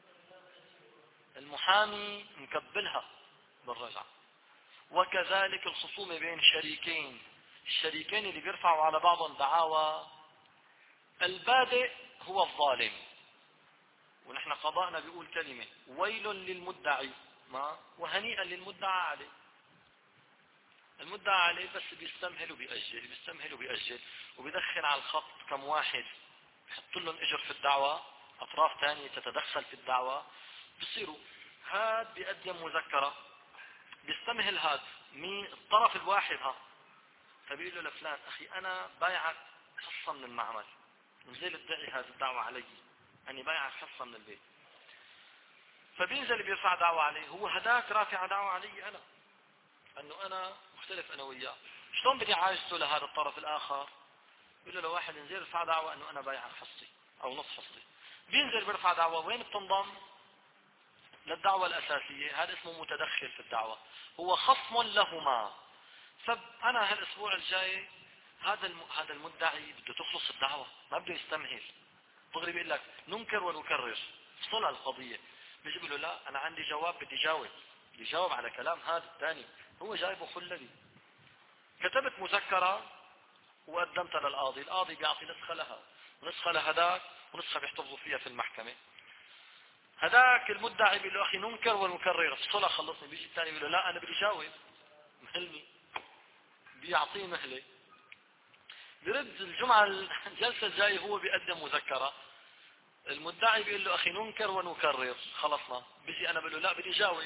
S1: المحامي مكبلها بالرجعة. وكذلك الخصومة بين شريكين، الشريكين اللي بيرفعوا على بعضهم دعاوى، البادئ هو الظالم، ونحن قضاءنا بيقول كلمة ويل للمدعي ما وهنيئا للمدعى عليه، المدعى عليه بس بيستمهل وبيأجل، بيستمهل وبيأجل، وبيدخن على الخط كم واحد يحط لهم اجر في الدعوة، اطراف ثانية تتدخل في الدعوة، بصيروا هاد بيقدم مذكرة، بيستمهل هاد مين الطرف الواحد ها، فبيقول له لفلان اخي انا بايعك حصة من المعمل، نزل ادعي هذه الدعوة علي، اني بايعك حصة من البيت، فبينزل بيرفع دعوة عليه، هو هداك رافع دعوة علي انا، انه انا مختلف انا وياه، شلون بدي عاجزه لهذا الطرف الاخر؟ يقول له لو واحد ينزل يرفع دعوة انه انا بايعك حصتي او نص حصتي، بينزل بيرفع دعوة، وين بتنضم؟ للدعوة الاساسية، هذا اسمه متدخل في الدعوة، هو خصم لهما. فانا هالاسبوع الجاي هذا الم... هذا المدعي بده تخلص الدعوة، ما بده يستمهل، دغري بيقول لك ننكر ونكرر، فصل القضية، بيجي بيقول له لا انا عندي جواب بدي جاوب، بدي جاوب على كلام هذا الثاني، هو جايبه خلدي، كتبت مذكرة وقدمتها للقاضي، القاضي بيعطي نسخة لها ونسخة لهداك ونسخة بيحتفظوا فيها في المحكمة، هداك المدعي بيقول له اخي ننكر ونكرر، فصلها خلصني، بيجي الثاني بيقول له لا انا بدي جاوب مهلني، بيعطيه مهلة، برد الجمعة الجلسة الجاية هو بيقدم مذكرة، المدعي بيقول له اخي ننكر ونكرر، خلصنا، بيجي انا بقول له لا بدي جاوب،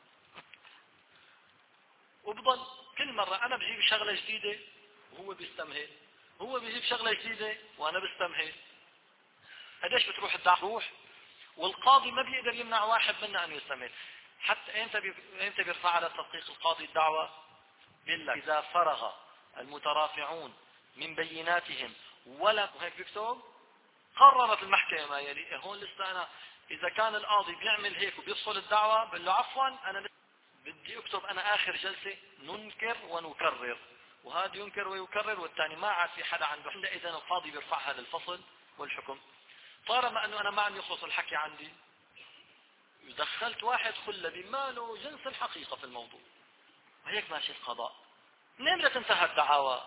S1: وبضل كل مرة انا بجيب شغلة جديدة وهو بيستمهل، هو بيجيب شغلة جديدة وانا بستمهل، قديش بتروح الدعوة؟ روح، والقاضي ما بيقدر يمنع واحد منا ان يستمهل، حتى امتى بي... امتى بيرفع على تدقيق القاضي الدعوة؟ بالله اذا فرغ المترافعون من بيناتهم ولا هيك بيكتب قررت المحكمة ما يلي، هون لسه انا اذا كان القاضي بيعمل هيك وبيفصل الدعوة بقول له عفوا انا بدي اكتب انا اخر جلسة ننكر ونكرر، وهذا ينكر ويكرر والثاني ما عاد في حدا عنده، اذا القاضي بيرفع هذا الفصل والحكم، طالما انه انا ما عم يخلص الحكي عندي، دخلت واحد خلبي ما له جنس الحقيقة في الموضوع، وهيك ماشي القضاء. منين بدها تنتهي الدعاوى؟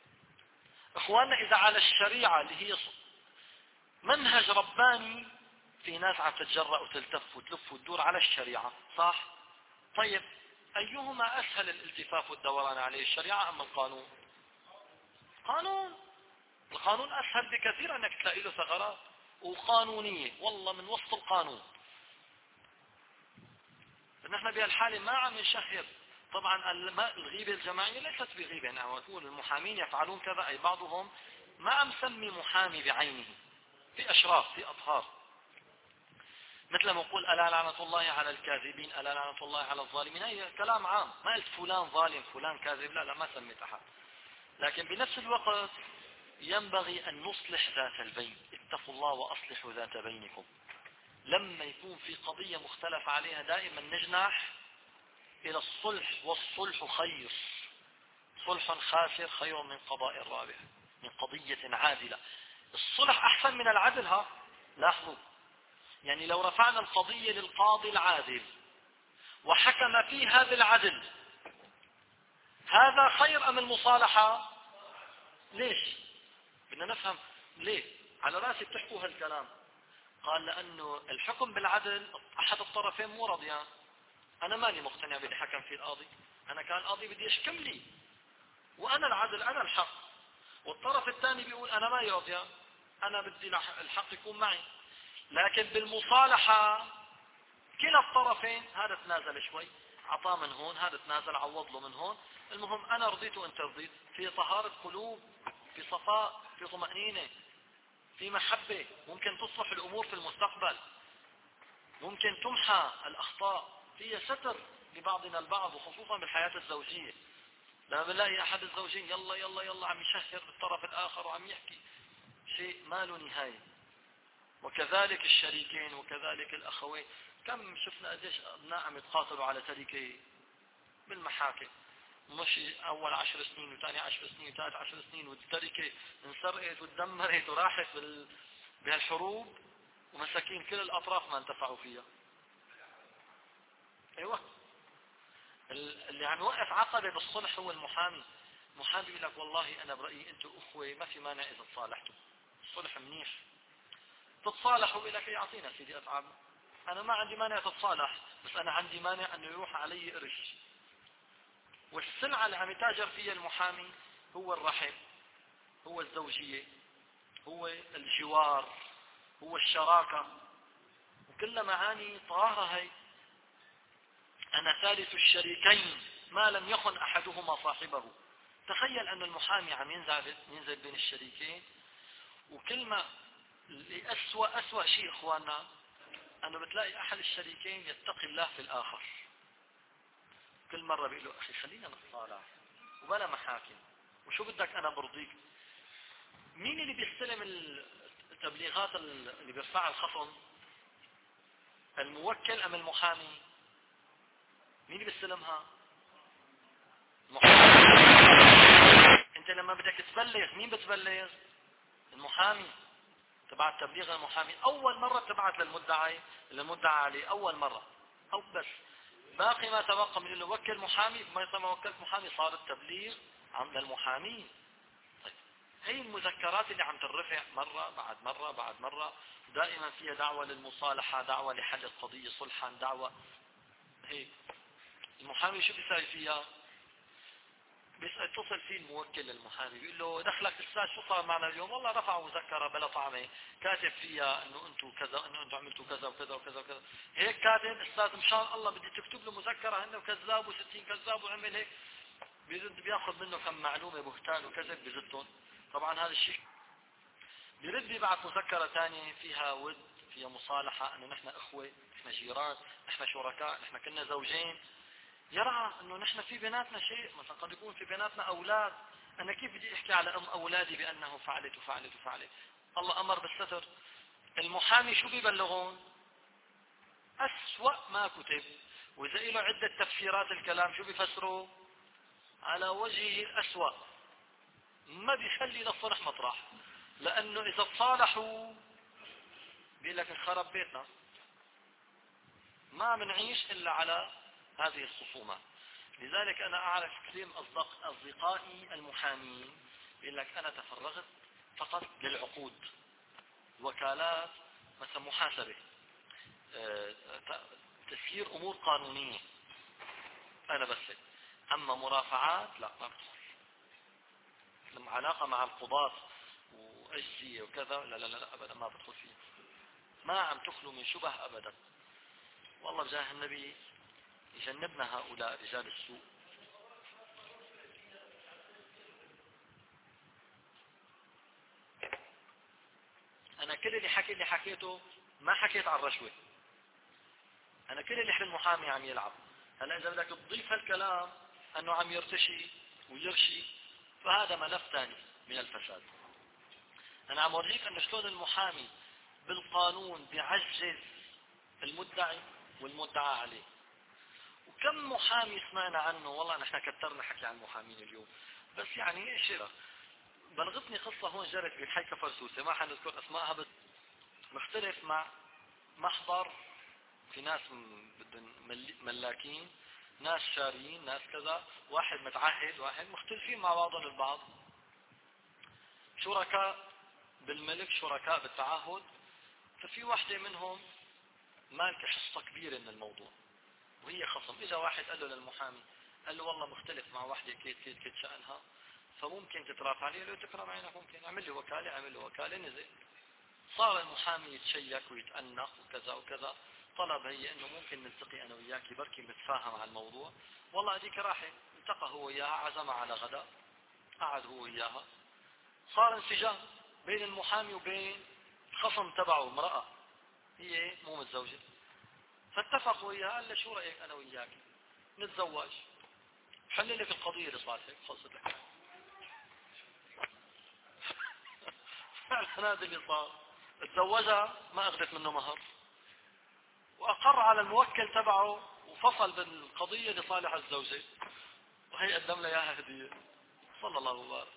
S1: اخواننا اذا على الشريعة اللي هي منهج رباني في ناس عم تتجرأ وتلتف وتلف وتدور على الشريعة، صح؟ طيب أيهما أسهل الالتفاف والدوران عليه، الشريعة أم القانون؟ قانون. القانون أسهل بكثير أنك تلاقي له ثغرات وقانونية، والله من وسط القانون. نحن بهالحالة ما عم نشهر. طبعا الغيبة الجماعية ليست بغيبة، يعني عم نقول المحامين يفعلون كذا، أي بعضهم ما عم سمي محامي بعينه، في أشراف في أطهار، مثل ما نقول ألا لعنة الله على الكاذبين، ألا لعنة الله على الظالمين، هي كلام عام، ما قلت فلان ظالم فلان كاذب، لا لا ما سميت أحد. لكن بنفس الوقت ينبغي أن نصلح ذات البين، اتقوا الله وأصلحوا ذات بينكم. لما يكون في قضية مختلف عليها دائما نجنح إلى الصلح، والصلح خير، صلح خاسر خير من قضاء رابح، من قضية عادلة. الصلح أحسن من العدل. ها لاحظوا، يعني لو رفعنا القضية للقاضي العادل وحكم فيها بالعدل، هذا خير أم المصالحة؟ ليش؟ بدنا نفهم ليه. على رأسي بتحكوا هالكلام. قال لأنه الحكم بالعدل أحد الطرفين مو رضيان، أنا ماني مقتنع باللي حكم فيه القاضي، أنا كان القاضي بدي يحكم لي وأنا العدل أنا الحق، والطرف الثاني بيقول أنا ما يرضيان، أنا بدي الحق يكون معي. لكن بالمصالحة كلا الطرفين، هذا تنازل شوي عطاه من هون، هذا تنازل عوض له من هون، المهم أنا رضيت وأنت رضيت، في طهارة قلوب، في صفاء، في طمأنينة، في محبة، ممكن تصلح الأمور في المستقبل، ممكن تمحى الأخطاء، فيها ستر لبعضنا البعض، وخصوصا بالحياة الزوجية. لما بنلاقي أحد الزوجين يلا يلا يلا عم يشهر بالطرف الآخر وعم يحكي شيء ما له نهاية، وكذلك الشريكين وكذلك الأخوين. كم شفنا قديش أبناء عم يتقاتلوا على تركة بالمحاكم، مش أول عشر سنين وثاني عشر سنين وثالث عشر سنين، والتركة انسرقت وتدمرت وراحت بهالحروب، ومساكين كل الأطراف ما انتفعوا فيها. أيوة، اللي عم يوقف عقبة بالصلح هو المحامي. المحامي يقول لك والله أنا برأيي أنتم أخوة ما في مانع إذا تصالحتوا، الصلح منيح، تتصالحوا. يقول لك يعطينا سيدي أتعابنا، أنا ما عندي مانع تتصالح، بس أنا عندي مانع أنه يروح علي قرش. والسلعة اللي عم يتاجر فيها المحامي هو الرحم، هو الزوجية، هو الجوار، هو الشراكة، وكل معاني طاهرة هي. أنا ثالث الشريكين ما لم يخن أحدهما صاحبه. تخيل أن المحامي عم ينزل, ينزل بين الشريكين، وكلمة لأسوأ أسوأ شيء إخواننا أنه بتلاقي أحد الشريكين يتقي الله في الآخر، كل مرة بيقول له أخي خلينا نتصالح وبلا محاكم، وشو بدك أنا برضيك. مين اللي بيستلم التبليغات اللي بيرفعها الخصم؟ الموكل أم المحامي؟ مين اللي بيستلمها؟ المحامي. انت لما بدك تبلغ مين بتبلغ؟ المحامي. تبعت تبليغ المحامي اول مرة، تبعت للمدعي للمدعى عليه اول مرة، او بس باقي ما تبقى من اللي وكل محامي، ما وكلت محامي صار التبليغ عند المحامين. طيب هي المذكرات اللي عم ترفع مرة بعد مرة بعد مرة، دائما فيها دعوة للمصالحة، دعوة لحل القضية صلحا، دعوة هي. المحامي شو بيساوي فيها؟ بيتصل فيه الموكل للمحامي بيقول له دخلك استاذ شو صار معنا اليوم؟ والله رفعوا مذكره بلا طعمه كاتب فيها انه انتم كذا، انه انتم عملتوا كذا وكذا وكذا وكذا، هيك كاتب استاذ مشان الله بدي تكتب له مذكره انه كذاب وستين كذاب وعمل هيك، بيرد بياخذ منه كم معلومه بهتان وكذب بزتهم. طبعا هذا الشيء بيرد يبعث مذكره ثانيه فيها ود، فيها مصالحه، انه نحن اخوه، نحن جيران، نحن شركاء، نحن كنا زوجين، يرى انه نحن في بيناتنا شيء، مثلا قد يكون في بيناتنا اولاد، انا كيف بدي احكي على ام اولادي بانه فعلت وفعلت وفعلت؟ الله امر بالستر. المحامي شو بيبلغون؟ اسوأ ما كتب، واذا له عدة تفسيرات الكلام شو بيفسروا؟ على وجهه الاسوأ، ما بيخلي للصلح مطرح، لانه اذا تصالحوا بيقول لك انخرب بيتنا، ما بنعيش الا على هذه الخصومات. لذلك أنا أعرف كثير من أصدقائي المحامين يقول لك أنا تفرغت فقط للعقود، وكالات مثلا محاسبة، تسيير أمور قانونية أنا بس. أما مرافعات لا ما بدخل. لما علاقة مع القضاة وأجزية وكذا لا لا لا أبدا ما بدخل فيه. ما عم تخلو من شبه أبدا. والله بجاه النبي يجنبنا هؤلاء رجال السوء. أنا كل اللي حكي اللي حكيته ما حكيت عن الرشوة. أنا كل اللي حكي المحامي عم يلعب. هلا إذا بدك تضيف هالكلام أنه عم يرتشي ويرشي فهذا ملف ثاني من الفساد. أنا عم أوريك أنه شلون المحامي بالقانون بيعزز المدعي والمدعى عليه. وكم محامي سمعنا عنه والله نحن كترنا حكي عن المحامين اليوم بس يعني ايش بلغتني قصة هون جرت بحي كفرسوسة ما حنذكر اسمائها بس مختلف مع محضر في ناس بدهم ملاكين ناس شاريين ناس كذا واحد متعهد واحد مختلفين مع بعضهم البعض شركاء بالملك شركاء بالتعهد. ففي واحدة منهم مالكة حصة كبيرة من الموضوع وهي خصم. اجا واحد قال له للمحامي قال له والله مختلف مع واحدة كيت كيت كيت شأنها فممكن تترافع عليه. قال له تكرم عينك ممكن اعمل لي وكالة اعمل له وكالة. نزل صار المحامي يتشيك ويتأنق وكذا وكذا. طلب هي انه ممكن نلتقي انا وياكي بركي نتفاهم على الموضوع. والله هذيك راحت التقى هو وياها عزمها على غداء قعد هو وياها صار انسجام بين المحامي وبين خصم تبعه امرأة هي مو متزوجة. فاتفقوا وياها قال له شو رأيك انا وياك نتزوج حل لك القضية اللي صارت هيك خلصت لك. فعلا هذا اللي صار. تزوجها ما اخذت منه مهر واقر على الموكل تبعه وفصل بالقضية لصالح الزوجة وهي قدم لها اياها هدية. صلى الله وبارك.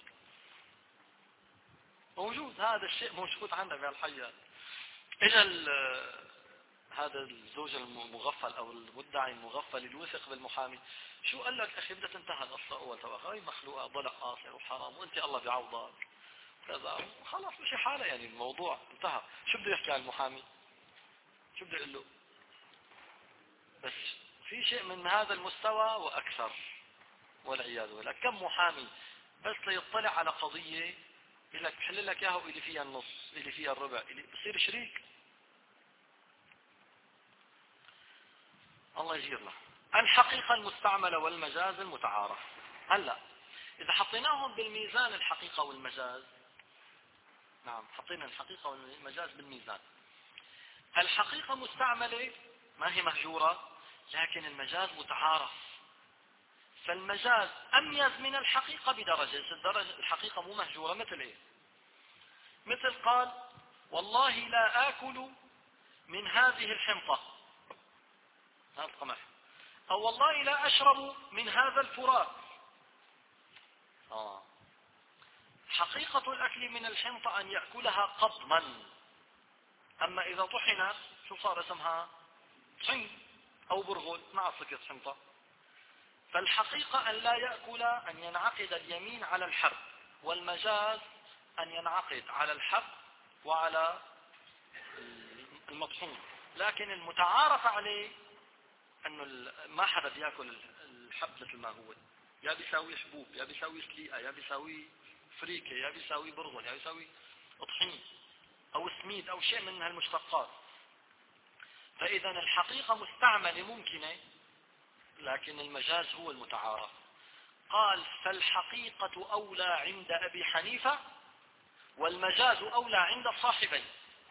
S1: موجود هذا الشيء موجود عندنا بهالحياة. اجى هذا الزوج المغفل او المدعي المغفل اللي يوثق بالمحامي شو قال لك اخي بدها تنتهي القصه اول تبعها هي مخلوقه ضلع قاصر وحرام وانت الله بيعوضك كذا خلاص مشي حاله يعني الموضوع انتهى. شو بده يحكي على المحامي شو بده يقول له. بس في شيء من هذا المستوى واكثر والعياذ بالله. كم محامي بس ليطلع على قضيه يقول لك بحل لك اياها واللي فيها النص اللي فيها الربع اللي بصير شريك. الله يجيرنا. الحقيقة المستعملة والمجاز المتعارف. هلا إذا حطيناهم بالميزان الحقيقة والمجاز نعم حطينا الحقيقة والمجاز بالميزان. الحقيقة مستعملة ما هي مهجورة لكن المجاز متعارف. فالمجاز أميز من الحقيقة بدرجة. الدرجة الحقيقة مو مهجورة مثل إيه؟ مثل قال والله لا آكل من هذه الحنطة هذا القمح أو والله لا أشرب من هذا الفرات. آه. حقيقة الأكل من الحنطة أن يأكلها قضما. أما إذا طحنت شو صار اسمها طحين أو برغل ما أصلك حنطة. فالحقيقة أن لا يأكل أن ينعقد اليمين على الحب والمجاز أن ينعقد على الحب وعلى المطحون. لكن المتعارف عليه أنه ما حدا بيأكل الحب مثل ما هو يا بيساوي حبوب يا بيساوي سليقة يا بيساوي فريكة يا بيساوي برغل يا بيساوي طحين أو سميد أو شيء من هالمشتقات. فإذا الحقيقة مستعملة ممكنة لكن المجاز هو المتعارف. قال فالحقيقة أولى عند أبي حنيفة والمجاز أولى عند الصاحبين.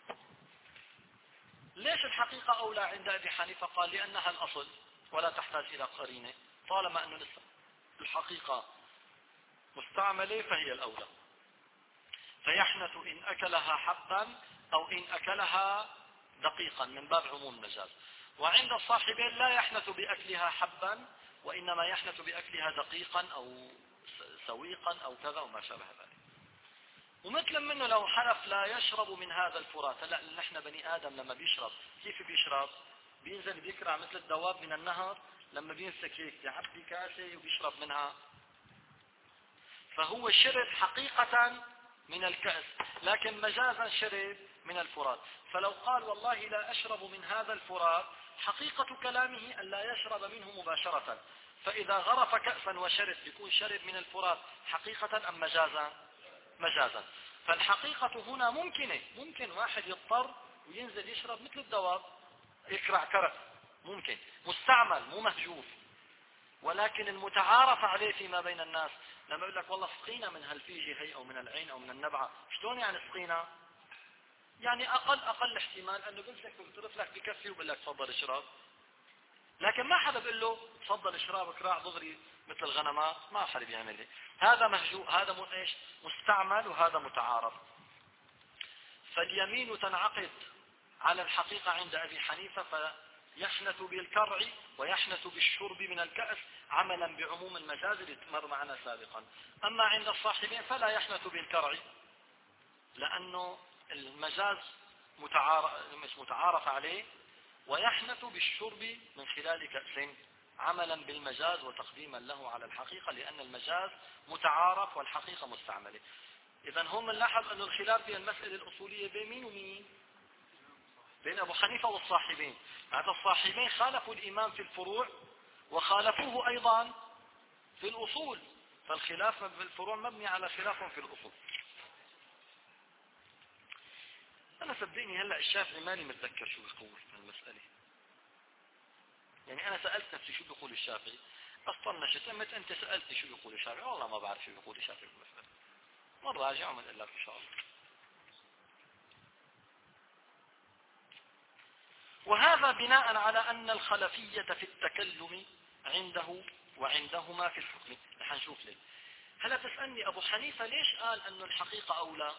S1: ليش الحقيقة أولى عند أبي حنيفة؟ قال لأنها الأصل ولا تحتاج إلى قرينة. طالما أن الحقيقة مستعملة فهي الأولى. فيحنث إن أكلها حبا أو إن أكلها دقيقا من باب عموم المجاز. وعند الصاحبين لا يحنث بأكلها حبا وإنما يحنث بأكلها دقيقا أو سويقا أو كذا وما شابه ذلك. ومثل منه لو حلف لا يشرب من هذا الفرات. لا نحن بني آدم لما بيشرب كيف بيشرب؟ بينزل بيكرع مثل الدواب من النهر لما بيمسك هيك يعبي كاسة وبيشرب منها. فهو شرب حقيقة من الكأس لكن مجازا شرب من الفرات. فلو قال والله لا أشرب من هذا الفرات، حقيقة كلامه أن لا يشرب منه مباشرة. فإذا غرف كأسا وشرب يكون شرب من الفرات حقيقة أم مجازا؟ مجازا. فالحقيقة هنا ممكنة، ممكن واحد يضطر وينزل يشرب مثل الدواب، يكرع كرع، ممكن مستعمل مو مهجوف. ولكن المتعارف عليه فيما بين الناس لما يقول لك والله سقينا من هالفيجة هي أو من العين أو من النبعة، شلون يعني سقينا؟ يعني أقل أقل احتمال أنه بمسك ويطرف لك بكفي وبقول لك تفضل اشرب، لكن ما حدا بيقول له تفضل اشرب كراع دغري مثل الغنمات، ما حدا بيعمل لي. هذا مهجو، هذا مو ايش؟ مستعمل، وهذا متعارف. فاليمين تنعقد على الحقيقة عند أبي حنيفة، فيحنث بالكرع ويحنث بالشرب من الكأس عملا بعموم المجاز اللي مر معنا سابقا. أما عند الصاحبين فلا يحنث بالكرع، لأنه المجاز متعارف مش متعارف عليه، ويحنث بالشرب من خلال كأس عملا بالمجاز وتقديما له على الحقيقة، لأن المجاز متعارف والحقيقة مستعملة. إذن هم نلاحظ أن الخلاف في المسألة الأصولية بين مين ومين؟ بين أبو حنيفة والصاحبين. هذا الصاحبين خالفوا الإمام في الفروع وخالفوه أيضا في الأصول، فالخلاف في الفروع مبني على خلاف في الأصول. أنا صدقني هلأ الشافعي ماني متذكر شو بيقول في المسألة. يعني أنا سألت نفسي شو بيقول الشافعي، أصطنشت أمت أنت سألتني شو بيقول الشافعي، والله ما بعرف شو بيقول الشافعي في المسألة. نراجع ونقول لك إن شاء الله. وهذا بناء على أن الخلفية في التكلم عنده وعندهما في الحكم. رح نشوف ليه. هلا تسألني أبو حنيفة ليش قال أن الحقيقة أولى،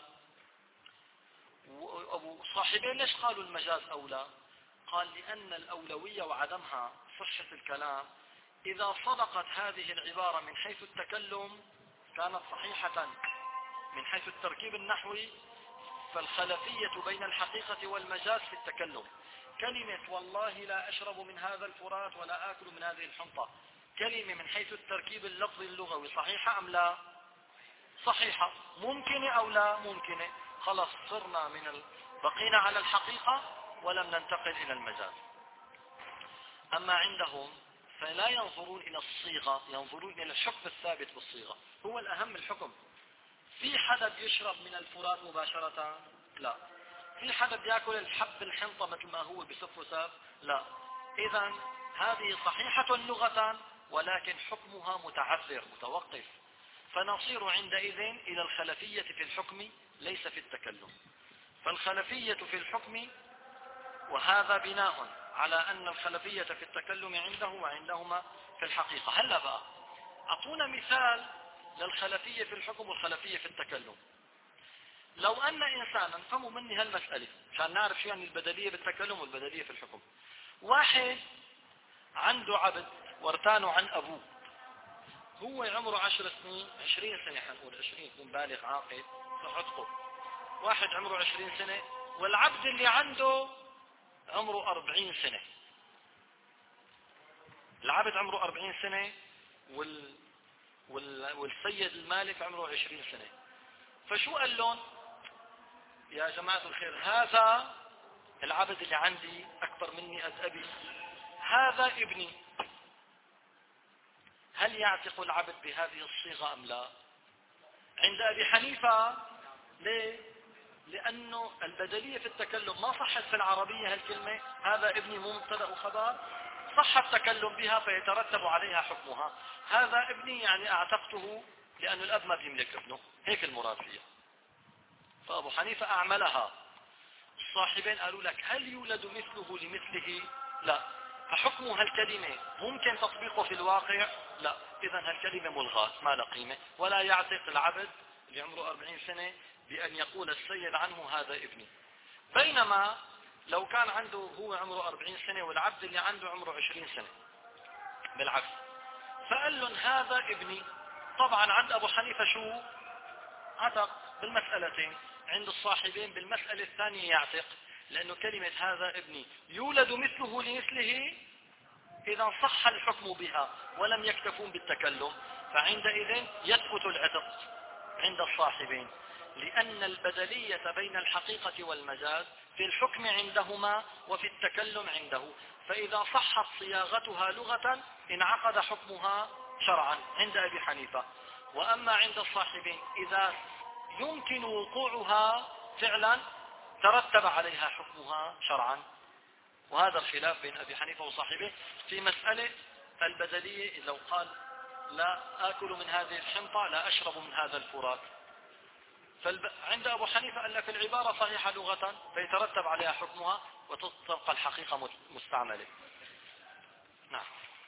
S1: وأبو صاحبين ليش قالوا المجاز أولى؟ قال لأن الأولوية وعدمها صحة الكلام، إذا صدقت هذه العبارة من حيث التكلم كانت صحيحة من حيث التركيب النحوي، فالخلفية بين الحقيقة والمجاز في التكلم. كلمة والله لا أشرب من هذا الفرات ولا آكل من هذه الحنطة، كلمة من حيث التركيب اللفظي اللغوي صحيحة أم لا؟ صحيحة. ممكنة أو لا ممكنة؟ خلاص صرنا من ال... بقينا على الحقيقة ولم ننتقل إلى المجاز. أما عندهم فلا ينظرون إلى الصيغة، ينظرون إلى الحكم الثابت بالصيغة، هو الأهم الحكم. في حدا بيشرب من الفرات مباشرة؟ لا. في حدا بياكل الحب الحنطة مثل ما هو بسف وساب؟ لا. إذن هذه صحيحة لغة ولكن حكمها متعذر متوقف، فنصير عندئذ إلى الخلفية في الحكم ليس في التكلم. فالخلفية في الحكم، وهذا بناء على أن الخلفية في التكلم عنده وعندهما في الحقيقة. هلا بقى أعطونا مثال للخلفية في الحكم والخلفية في التكلم. لو أن إنسانا، فهموا مني هالمسألة عشان نعرف شو يعني البدلية بالتكلم والبدلية في الحكم. واحد عنده عبد وارتانه عن أبوه، هو عمره عشر سنين، عشرين سنة حنقول عشرين، يكون بالغ عاقل صحته. واحد عمره عشرين سنة والعبد اللي عنده عمره أربعين سنة. العبد عمره أربعين سنة وال... وال... والسيد المالك عمره عشرين سنة. فشو قال لهم يا جماعة الخير؟ هذا العبد اللي عندي أكبر مني قد أبي، هذا ابني. هل يعتق العبد بهذه الصيغة أم لا؟ عند أبي حنيفة ليه؟ لأنه البدلية في التكلم ما صحت في العربية هالكلمة، هذا ابني مو مبتدأ وخبر، صح التكلم بها فيترتب عليها حكمها. هذا ابني يعني أعتقته لأن الأب ما بيملك ابنه، هيك المراد فيها. فأبو حنيفة أعملها. الصاحبين قالوا لك هل يولد مثله لمثله؟ لا. فحكم هالكلمة ممكن تطبيقه في الواقع؟ لا. إذن هالكلمة ملغاة ما لها قيمة، ولا يعتق العبد اللي عمره أربعين سنة بأن يقول السيد عنه هذا ابني. بينما لو كان عنده هو عمره أربعين سنة والعبد اللي عنده عمره عشرين سنة بالعكس، فقال لهم هذا ابني، طبعا عند أبو حنيفة شو؟ عتق بالمسألتين. عند الصاحبين بالمسألة الثانية يعتق، لأنه كلمة هذا ابني يولد مثله لمثله، إذا صح الحكم بها ولم يكتفون بالتكلم، فعندئذ يثبت العتق عند الصاحبين. لأن البدلية بين الحقيقة والمجاز في الحكم عندهما وفي التكلم عنده، فإذا صحت صياغتها لغة انعقد حكمها شرعا عند أبي حنيفة. وأما عند الصاحبين إذا يمكن وقوعها فعلا ترتب عليها حكمها شرعا. وهذا الخلاف بين أبي حنيفة وصاحبه في مسألة البدلية. لو قال لا آكل من هذه الحنطة لا أشرب من هذا الفرات، فعند أبو حنيفة قال لك العبارة صحيحة لغة فيترتب عليها حكمها وتبقى الحقيقة مستعملة. نعم.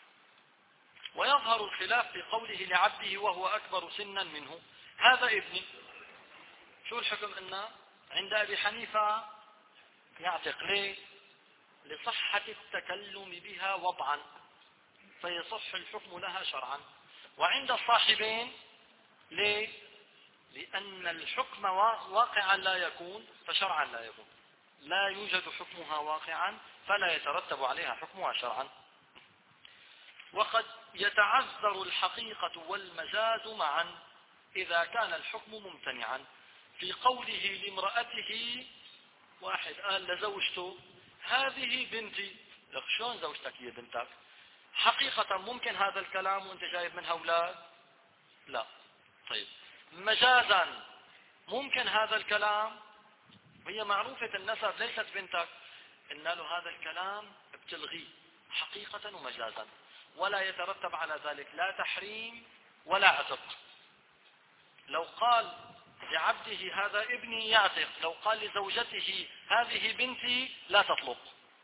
S1: ويظهر الخلاف في قوله لعبده وهو أكبر سنا منه هذا ابني. شو الحكم؟ إن عند أبي حنيفة يعتق ليه؟ لصحة التكلم بها وضعا فيصح الحكم لها شرعا. وعند الصاحبين ليه؟ لأن الحكم واقعا لا يكون فشرعا لا يكون، لا يوجد حكمها واقعا فلا يترتب عليها حكمها شرعا. وقد يتعذر الحقيقة والمجاز معا إذا كان الحكم ممتنعا. في قوله لامرأته، واحد قال لزوجته هذه بنتي، لك شلون زوجتك هي بنتك؟ حقيقة ممكن هذا الكلام وانت جايب منها أولاد؟ لا. طيب مجازا ممكن هذا الكلام وهي معروفة النسب ليست بنتك؟ إن له هذا الكلام بتلغيه حقيقة ومجازا، ولا يترتب على ذلك لا تحريم ولا عتق. لو قال لعبده هذا ابني يعتق، لو قال لزوجته هذه بنتي لا تطلق.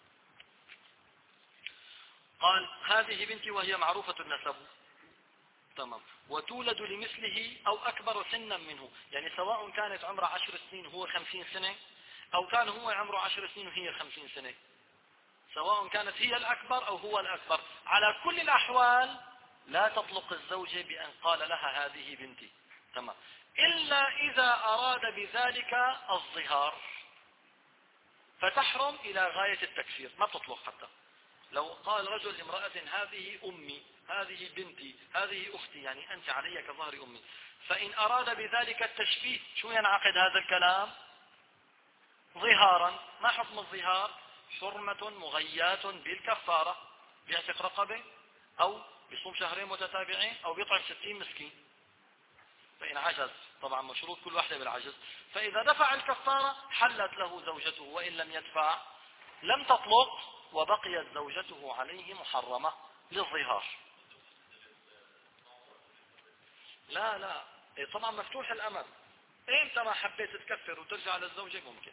S1: قال هذه بنتي وهي معروفة النسب، تمام، وتولد لمثله أو أكبر سنا منه، يعني سواء كانت عمره عشر سنين وهو خمسين سنة، أو كان هو عمره عشر سنين وهي خمسين سنة، سواء كانت هي الأكبر أو هو الأكبر، على كل الأحوال لا تطلق الزوجة بأن قال لها هذه بنتي، تمام، إلا إذا أراد بذلك الظهار فتحرم إلى غاية التكفير، ما تطلق حتى. لو قال رجل لامرأة هذه أمي، هذه بنتي، هذه أختي، يعني أنت علي كظهر أمي، فإن أراد بذلك التشبيه شو ينعقد هذا الكلام؟ ظهارا. ما حكم الظهار؟ حرمة مغيات بالكفارة، بيعتق رقبة أو بيصوم شهرين متتابعين أو بيطعم ستين مسكين فإن عجز، طبعا مشروط كل واحدة بالعجز. فإذا دفع الكفارة حلت له زوجته، وإن لم يدفع لم تطلق وبقيت زوجته عليه محرمة للظهار. لا لا طبعا مفتوح الأمل، انت ما حبيت تكفر وترجع للزوجة ممكن.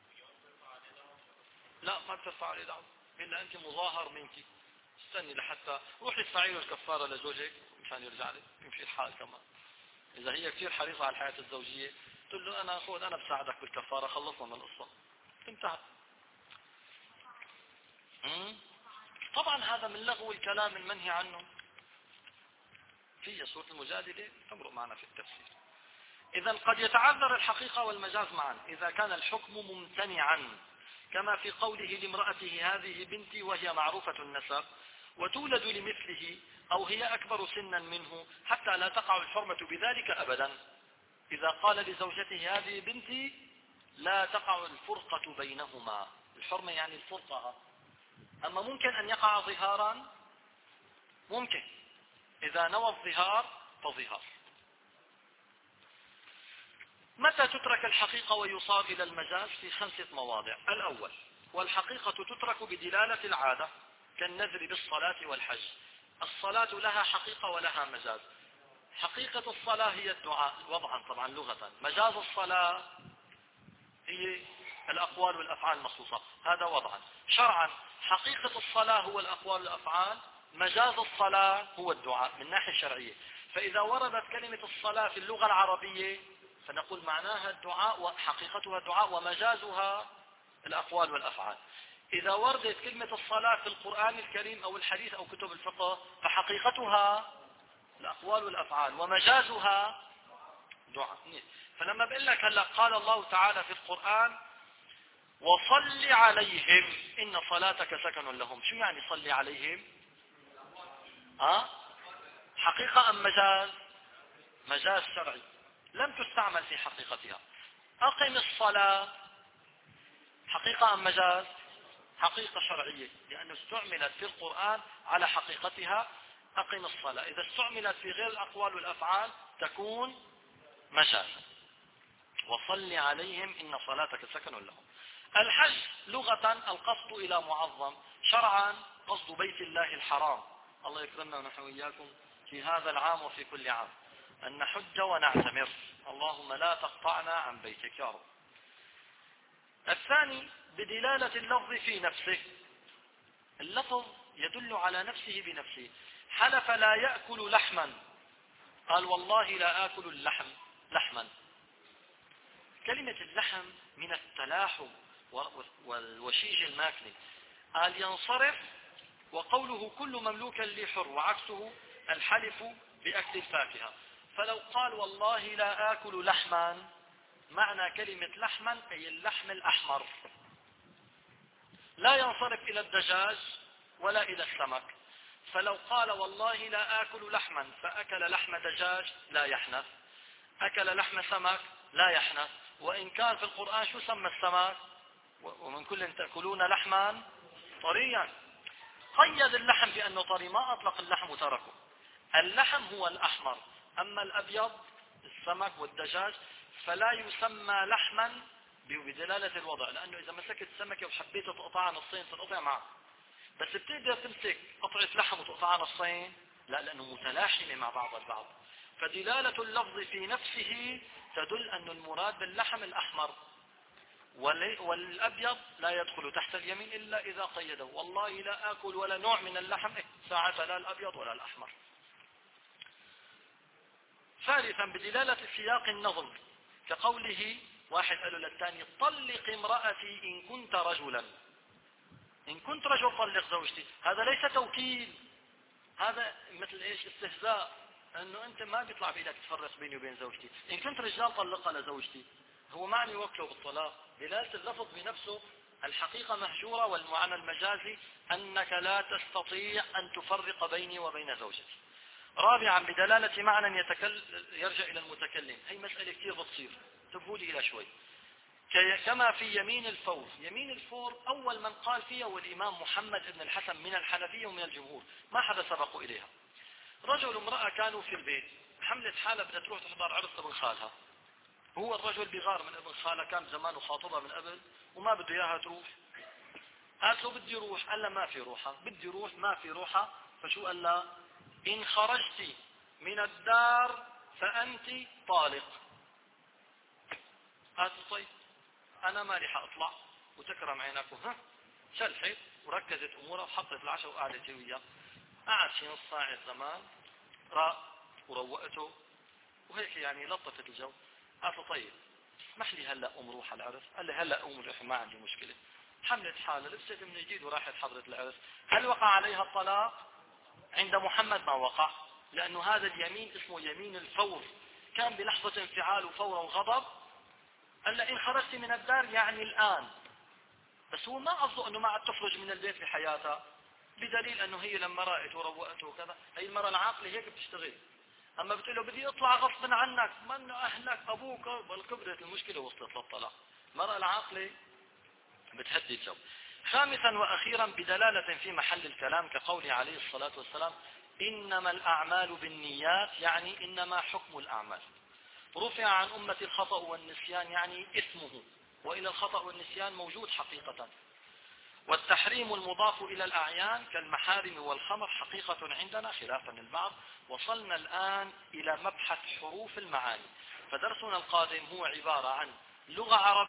S1: لا ما بترفع عليه دعوة إلا أنت مظاهر منك، استني لحتى روحي ادفعي له الكفارة لزوجك مشان يرجع لك، يمشي الحال كمان. إذا هي كثير حريصة على الحياة الزوجية تقول له أنا أخوض أنا بساعدك بالكفارة، خلصنا من القصة انتهت. طبعا هذا من لغو الكلام المنهي عنه في سورة المجادلة، تمرق معنا في التفسير. إذا قد يتعذر الحقيقة والمجاز معا إذا كان الحكم ممتنعا، كما في قوله لامرأته هذه بنتي وهي معروفة النسب وتولد لمثله أو هي أكبر سنا منه حتى لا تقع الحرمة بذلك أبدا. إذا قال لزوجته هذه بنتي لا تقع الفرقة بينهما، الحرمة يعني الفرقة. أما ممكن أن يقع ظهارا، ممكن إذا نوى الظهار فظهار. متى تترك الحقيقة ويصار إلى المجاز؟ في خمسة مواضع. الأول والحقيقة تترك بدلالة العادة كالنذر بالصلاة والحج. الصلاة لها حقيقة ولها مجاز. حقيقة الصلاة هي الدعاء وضعا طبعا لغة، مجاز الصلاة هي الأقوال والأفعال المخصوصة، هذا وضعا. شرعا حقيقة الصلاة هو الأقوال والأفعال، مجاز الصلاة هو الدعاء من ناحية شرعية. فإذا وردت كلمة الصلاة في اللغة العربية فنقول معناها الدعاء وحقيقتها الدعاء ومجازها الأقوال والأفعال. إذا وردت كلمة الصلاة في القرآن الكريم أو الحديث أو كتب الفقه فحقيقتها الأقوال والأفعال ومجازها دعاء. فلما بقول لك هلا قال الله تعالى في القرآن وصل عليهم إن صلاتك سكن لهم، شو يعني صلي عليهم؟ ها؟ حقيقة أم مجاز؟ مجاز شرعي لم تستعمل في حقيقتها. أقم الصلاة حقيقة أم مجاز؟ حقيقة شرعية، لأنه استعملت في القرآن على حقيقتها أقم الصلاة. إذا استعملت في غير الأقوال والأفعال تكون مجازا. وصل عليهم إن صلاتك سكن لهم. الحج لغة القصد إلى معظم، شرعا قصد بيت الله الحرام. الله يكرمنا ونحن وإياكم في هذا العام وفي كل عام أن نحج ونعتمر، اللهم لا تقطعنا عن بيتك يا رب. الثاني بدلالة اللفظ في نفسه، اللفظ يدل على نفسه بنفسه. حلف لا يأكل لحما، قال والله لا آكل اللحم لحما. كلمة اللحم من التلاحم والوشيج الماكل. قال ينصرف، وقوله كل مملوك لي حر، وعكسه الحلف بأكل الفاكهة. فلو قال والله لا آكل لحما، معنى كلمة لحما أي اللحم الأحمر، لا ينصرف إلى الدجاج ولا إلى السمك. فلو قال والله لا آكل لحما فأكل لحم دجاج لا يحنث، أكل لحم سمك لا يحنث. وإن كان في القرآن شو سمى السمك؟ ومن كل تأكلون لحما طريا. قيد اللحم بأنه طري، ما أطلق اللحم وتركه. اللحم هو الأحمر، أما الأبيض السمك والدجاج فلا يسمى لحما بدلالة الوضع، لأنه إذا مسكت السمكة وحبيت تقطعها نصين تنقطع معك، بس بتقدر تمسك قطعة لحم وتقطعها نصين؟ لا، لأنه متلاحمة مع بعض البعض. فدلالة اللفظ في نفسه تدل أن المراد باللحم الأحمر، والأبيض لا يدخل تحت اليمين إلا إذا قيده. والله لا آكل ولا نوع من اللحم، ساعة لا الأبيض ولا الأحمر. ثالثا بدلالة سياق النظم، كقوله واحد قال للثاني طلق امرأتي إن كنت رجلا. إن كنت رجل طلق زوجتي، هذا ليس توكيل، هذا مثل إيش؟ استهزاء، أنه أنت ما بيطلع بإيدك تفرق بيني وبين زوجتي. إن كنت رجال طلقها لزوجتي، هو معني وكله بالطلاق. دلالة اللفظ بنفسه الحقيقة مهجورة، والمعنى المجازي أنك لا تستطيع أن تفرق بيني وبين زوجتي. رابعا بدلالة معنى يتكل... يرجع إلى المتكلم. هي مسألة كثير بتصير، انتبهوا لي إلى شوي. كما في يمين الفور. يمين الفور أول من قال فيها هو الإمام محمد بن الحسن من الحنفية ومن الجمهور، ما حدا سبقوا إليها. رجل وامرأة كانوا في البيت، حملت حالة بدها تروح تحضر عرس ابن خالها. هو الرجل بغار من ابن خالها، كان زمان خاطبها من قبل وما بده اياها تروح. قالت له بدي روح، قال لا ما في روحها. بدي روح، ما في روحها. فشو قال لا؟ إن خرجت من الدار فأنت طالق. قالت طيب أنا ما رح أطلع، وتكرم عينك وها شلحت وركزت أمورها وحطت العشاء وقعدت وياه. قعد شي نص ساعة زمان، راق وروقته وهيك يعني لطفت الجو. قالت له طيب اسمح لي هلا أقوم روح على العرس. قال لي هلا أقوم روح، ما عندي مشكلة. حملت حالة، لبست من جديد وراحت حضرت العرس. هل وقع عليها الطلاق؟ عند محمد ما وقع، لأنه هذا اليمين اسمه يمين الفور، كان بلحظة انفعال وفور وغضب. قال له إن خرجت من الدار يعني الآن، بس هو ما قصده أنه ما عاد تخرج من البيت في حياتها، بدليل أنه هي لما رأت وروقته وكذا، هي المرأة العاقلة هيك بتشتغل. أما بتقول له بدي أطلع غصبا عنك، من أهلك أبوك، والكبرت المشكلة وصلت للطلاق. المرأة العاقلة بتهدي الجو. خامسا وأخيرا بدلالة في محل الكلام، كقوله عليه الصلاة والسلام إنما الأعمال بالنيات، يعني إنما حكم الأعمال. رفع عن أمة الخطأ والنسيان، يعني إثمه، وإلى الخطأ والنسيان موجود حقيقة. والتحريم المضاف إلى الأعيان كالمحارم والخمر حقيقة عندنا خلافا للبعض. وصلنا الآن إلى مبحث حروف المعاني، فدرسنا القادم هو عبارة عن لغة عربية